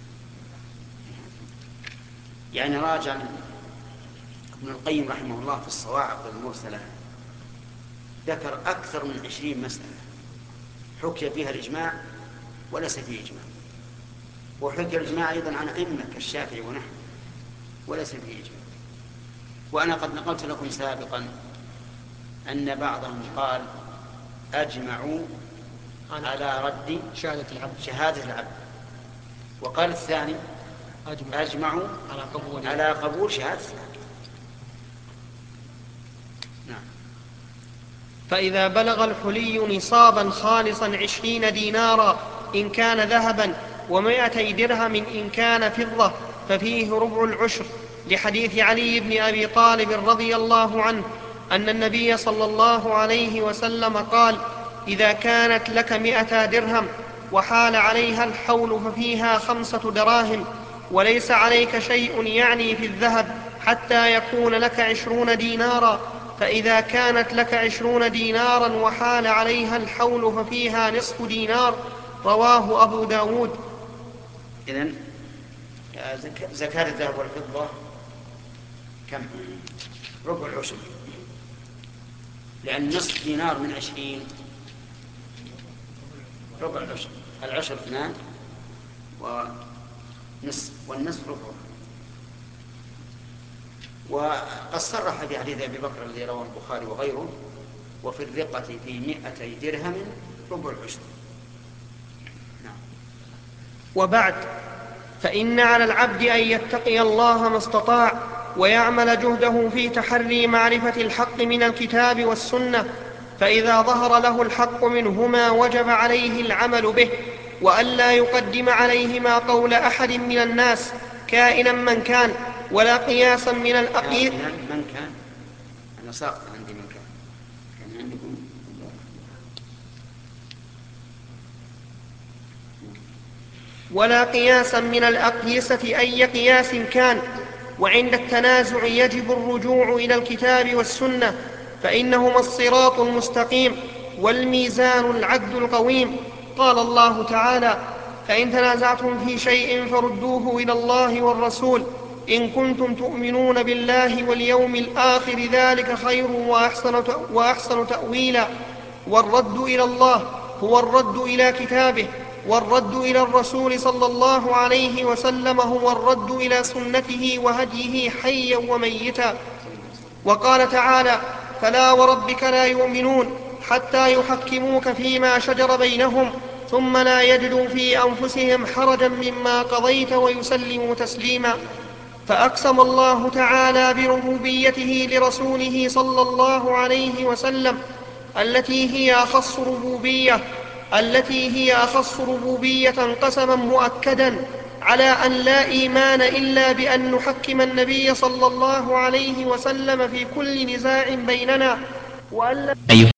يعني راجع ابن القيم رحمه الله في الصواعق المرسلة ذكر أكثر من عشرين مسألة حكي فيها الإجماع وليس فيه إجماع، وحكي الإجماع أيضا عن أئمة كالشافعي ونحن وليس فيه إجماع. وأنا قد نقلت لكم سابقا أن بعضهم قال أجمعوا على رد
شهادة العبد
شهادة العبد، وقال الثاني
أجمع
أجمعوا
على قبول
على قبول شهادة العبد. نعم.
فإذا بلغ الحلي نصابا خالصا عشرين دينارا إن كان ذهبا ومائتي درهم إن كان فضة ففيه ربع العشر، لحديث علي بن أبي طالب رضي الله عنه أن النبي صلى الله عليه وسلم قال: إذا كانت لك مئتا درهم وحال عليها الحول ففيها خمسة دراهم، وليس عليك شيء يعني في الذهب حتى يكون لك عشرون دينارا، فإذا كانت لك عشرون دينارا وحال عليها الحول ففيها نصف دينار. رواه أبو داود.
إذن زكاة الذهب والفضة كم؟ ربع العشر، لأن نصف دينار من عشرين ربع العشر، العشر اثنان ونصف، والنصف ربع. وقد صرح في حديث أبي بكر الذي رواه البخاري وغيره: وفي الرقة في مئتي درهم ربع العشر. نعم.
وبعد، فإن على العبد أن يتقي الله ما استطاع ويعمل جهده في تحري معرفة الحق من الكتاب والسنة، فإذا ظهر له الحق منهما وجب عليه العمل به، وألا يقدم عليهما قول أحد من الناس كائنا من كان، ولا قياسا من الأقيس
من كان. أنا ساقط عندي من كان، كان عندكم
ولا قياسا من الأقيسة أي قياس كان. وعند التنازع يجب الرجوع إلى الكتاب والسنة، فإنهما الصراط المستقيم والميزان العدل القويم. قال الله تعالى: فإن تنازعتم في شيء فردوه إلى الله والرسول إن كنتم تؤمنون بالله واليوم الآخر ذلك خير وأحسن, وأحسن تأويلا. والرد إلى الله هو الرد إلى كتابه، والرد إلى الرسول صلى الله عليه وسلم هو الرد إلى سنته وهديه حيا وميتا. وقال تعالى: فلا وربك لا يؤمنون حتى يحكموك فيما شجر بينهم ثم لا يجدوا في أنفسهم حرجا مما قضيت ويسلموا تسليما. فأقسم الله تعالى بربوبيته لرسوله صلى الله عليه وسلم التي هي أخص ربوبية التي هي أخص ربوبية قسما مؤكدا على أن لا إيمان إلا بأن نحكم النبي صلى الله عليه وسلم في كل نزاع بيننا وأن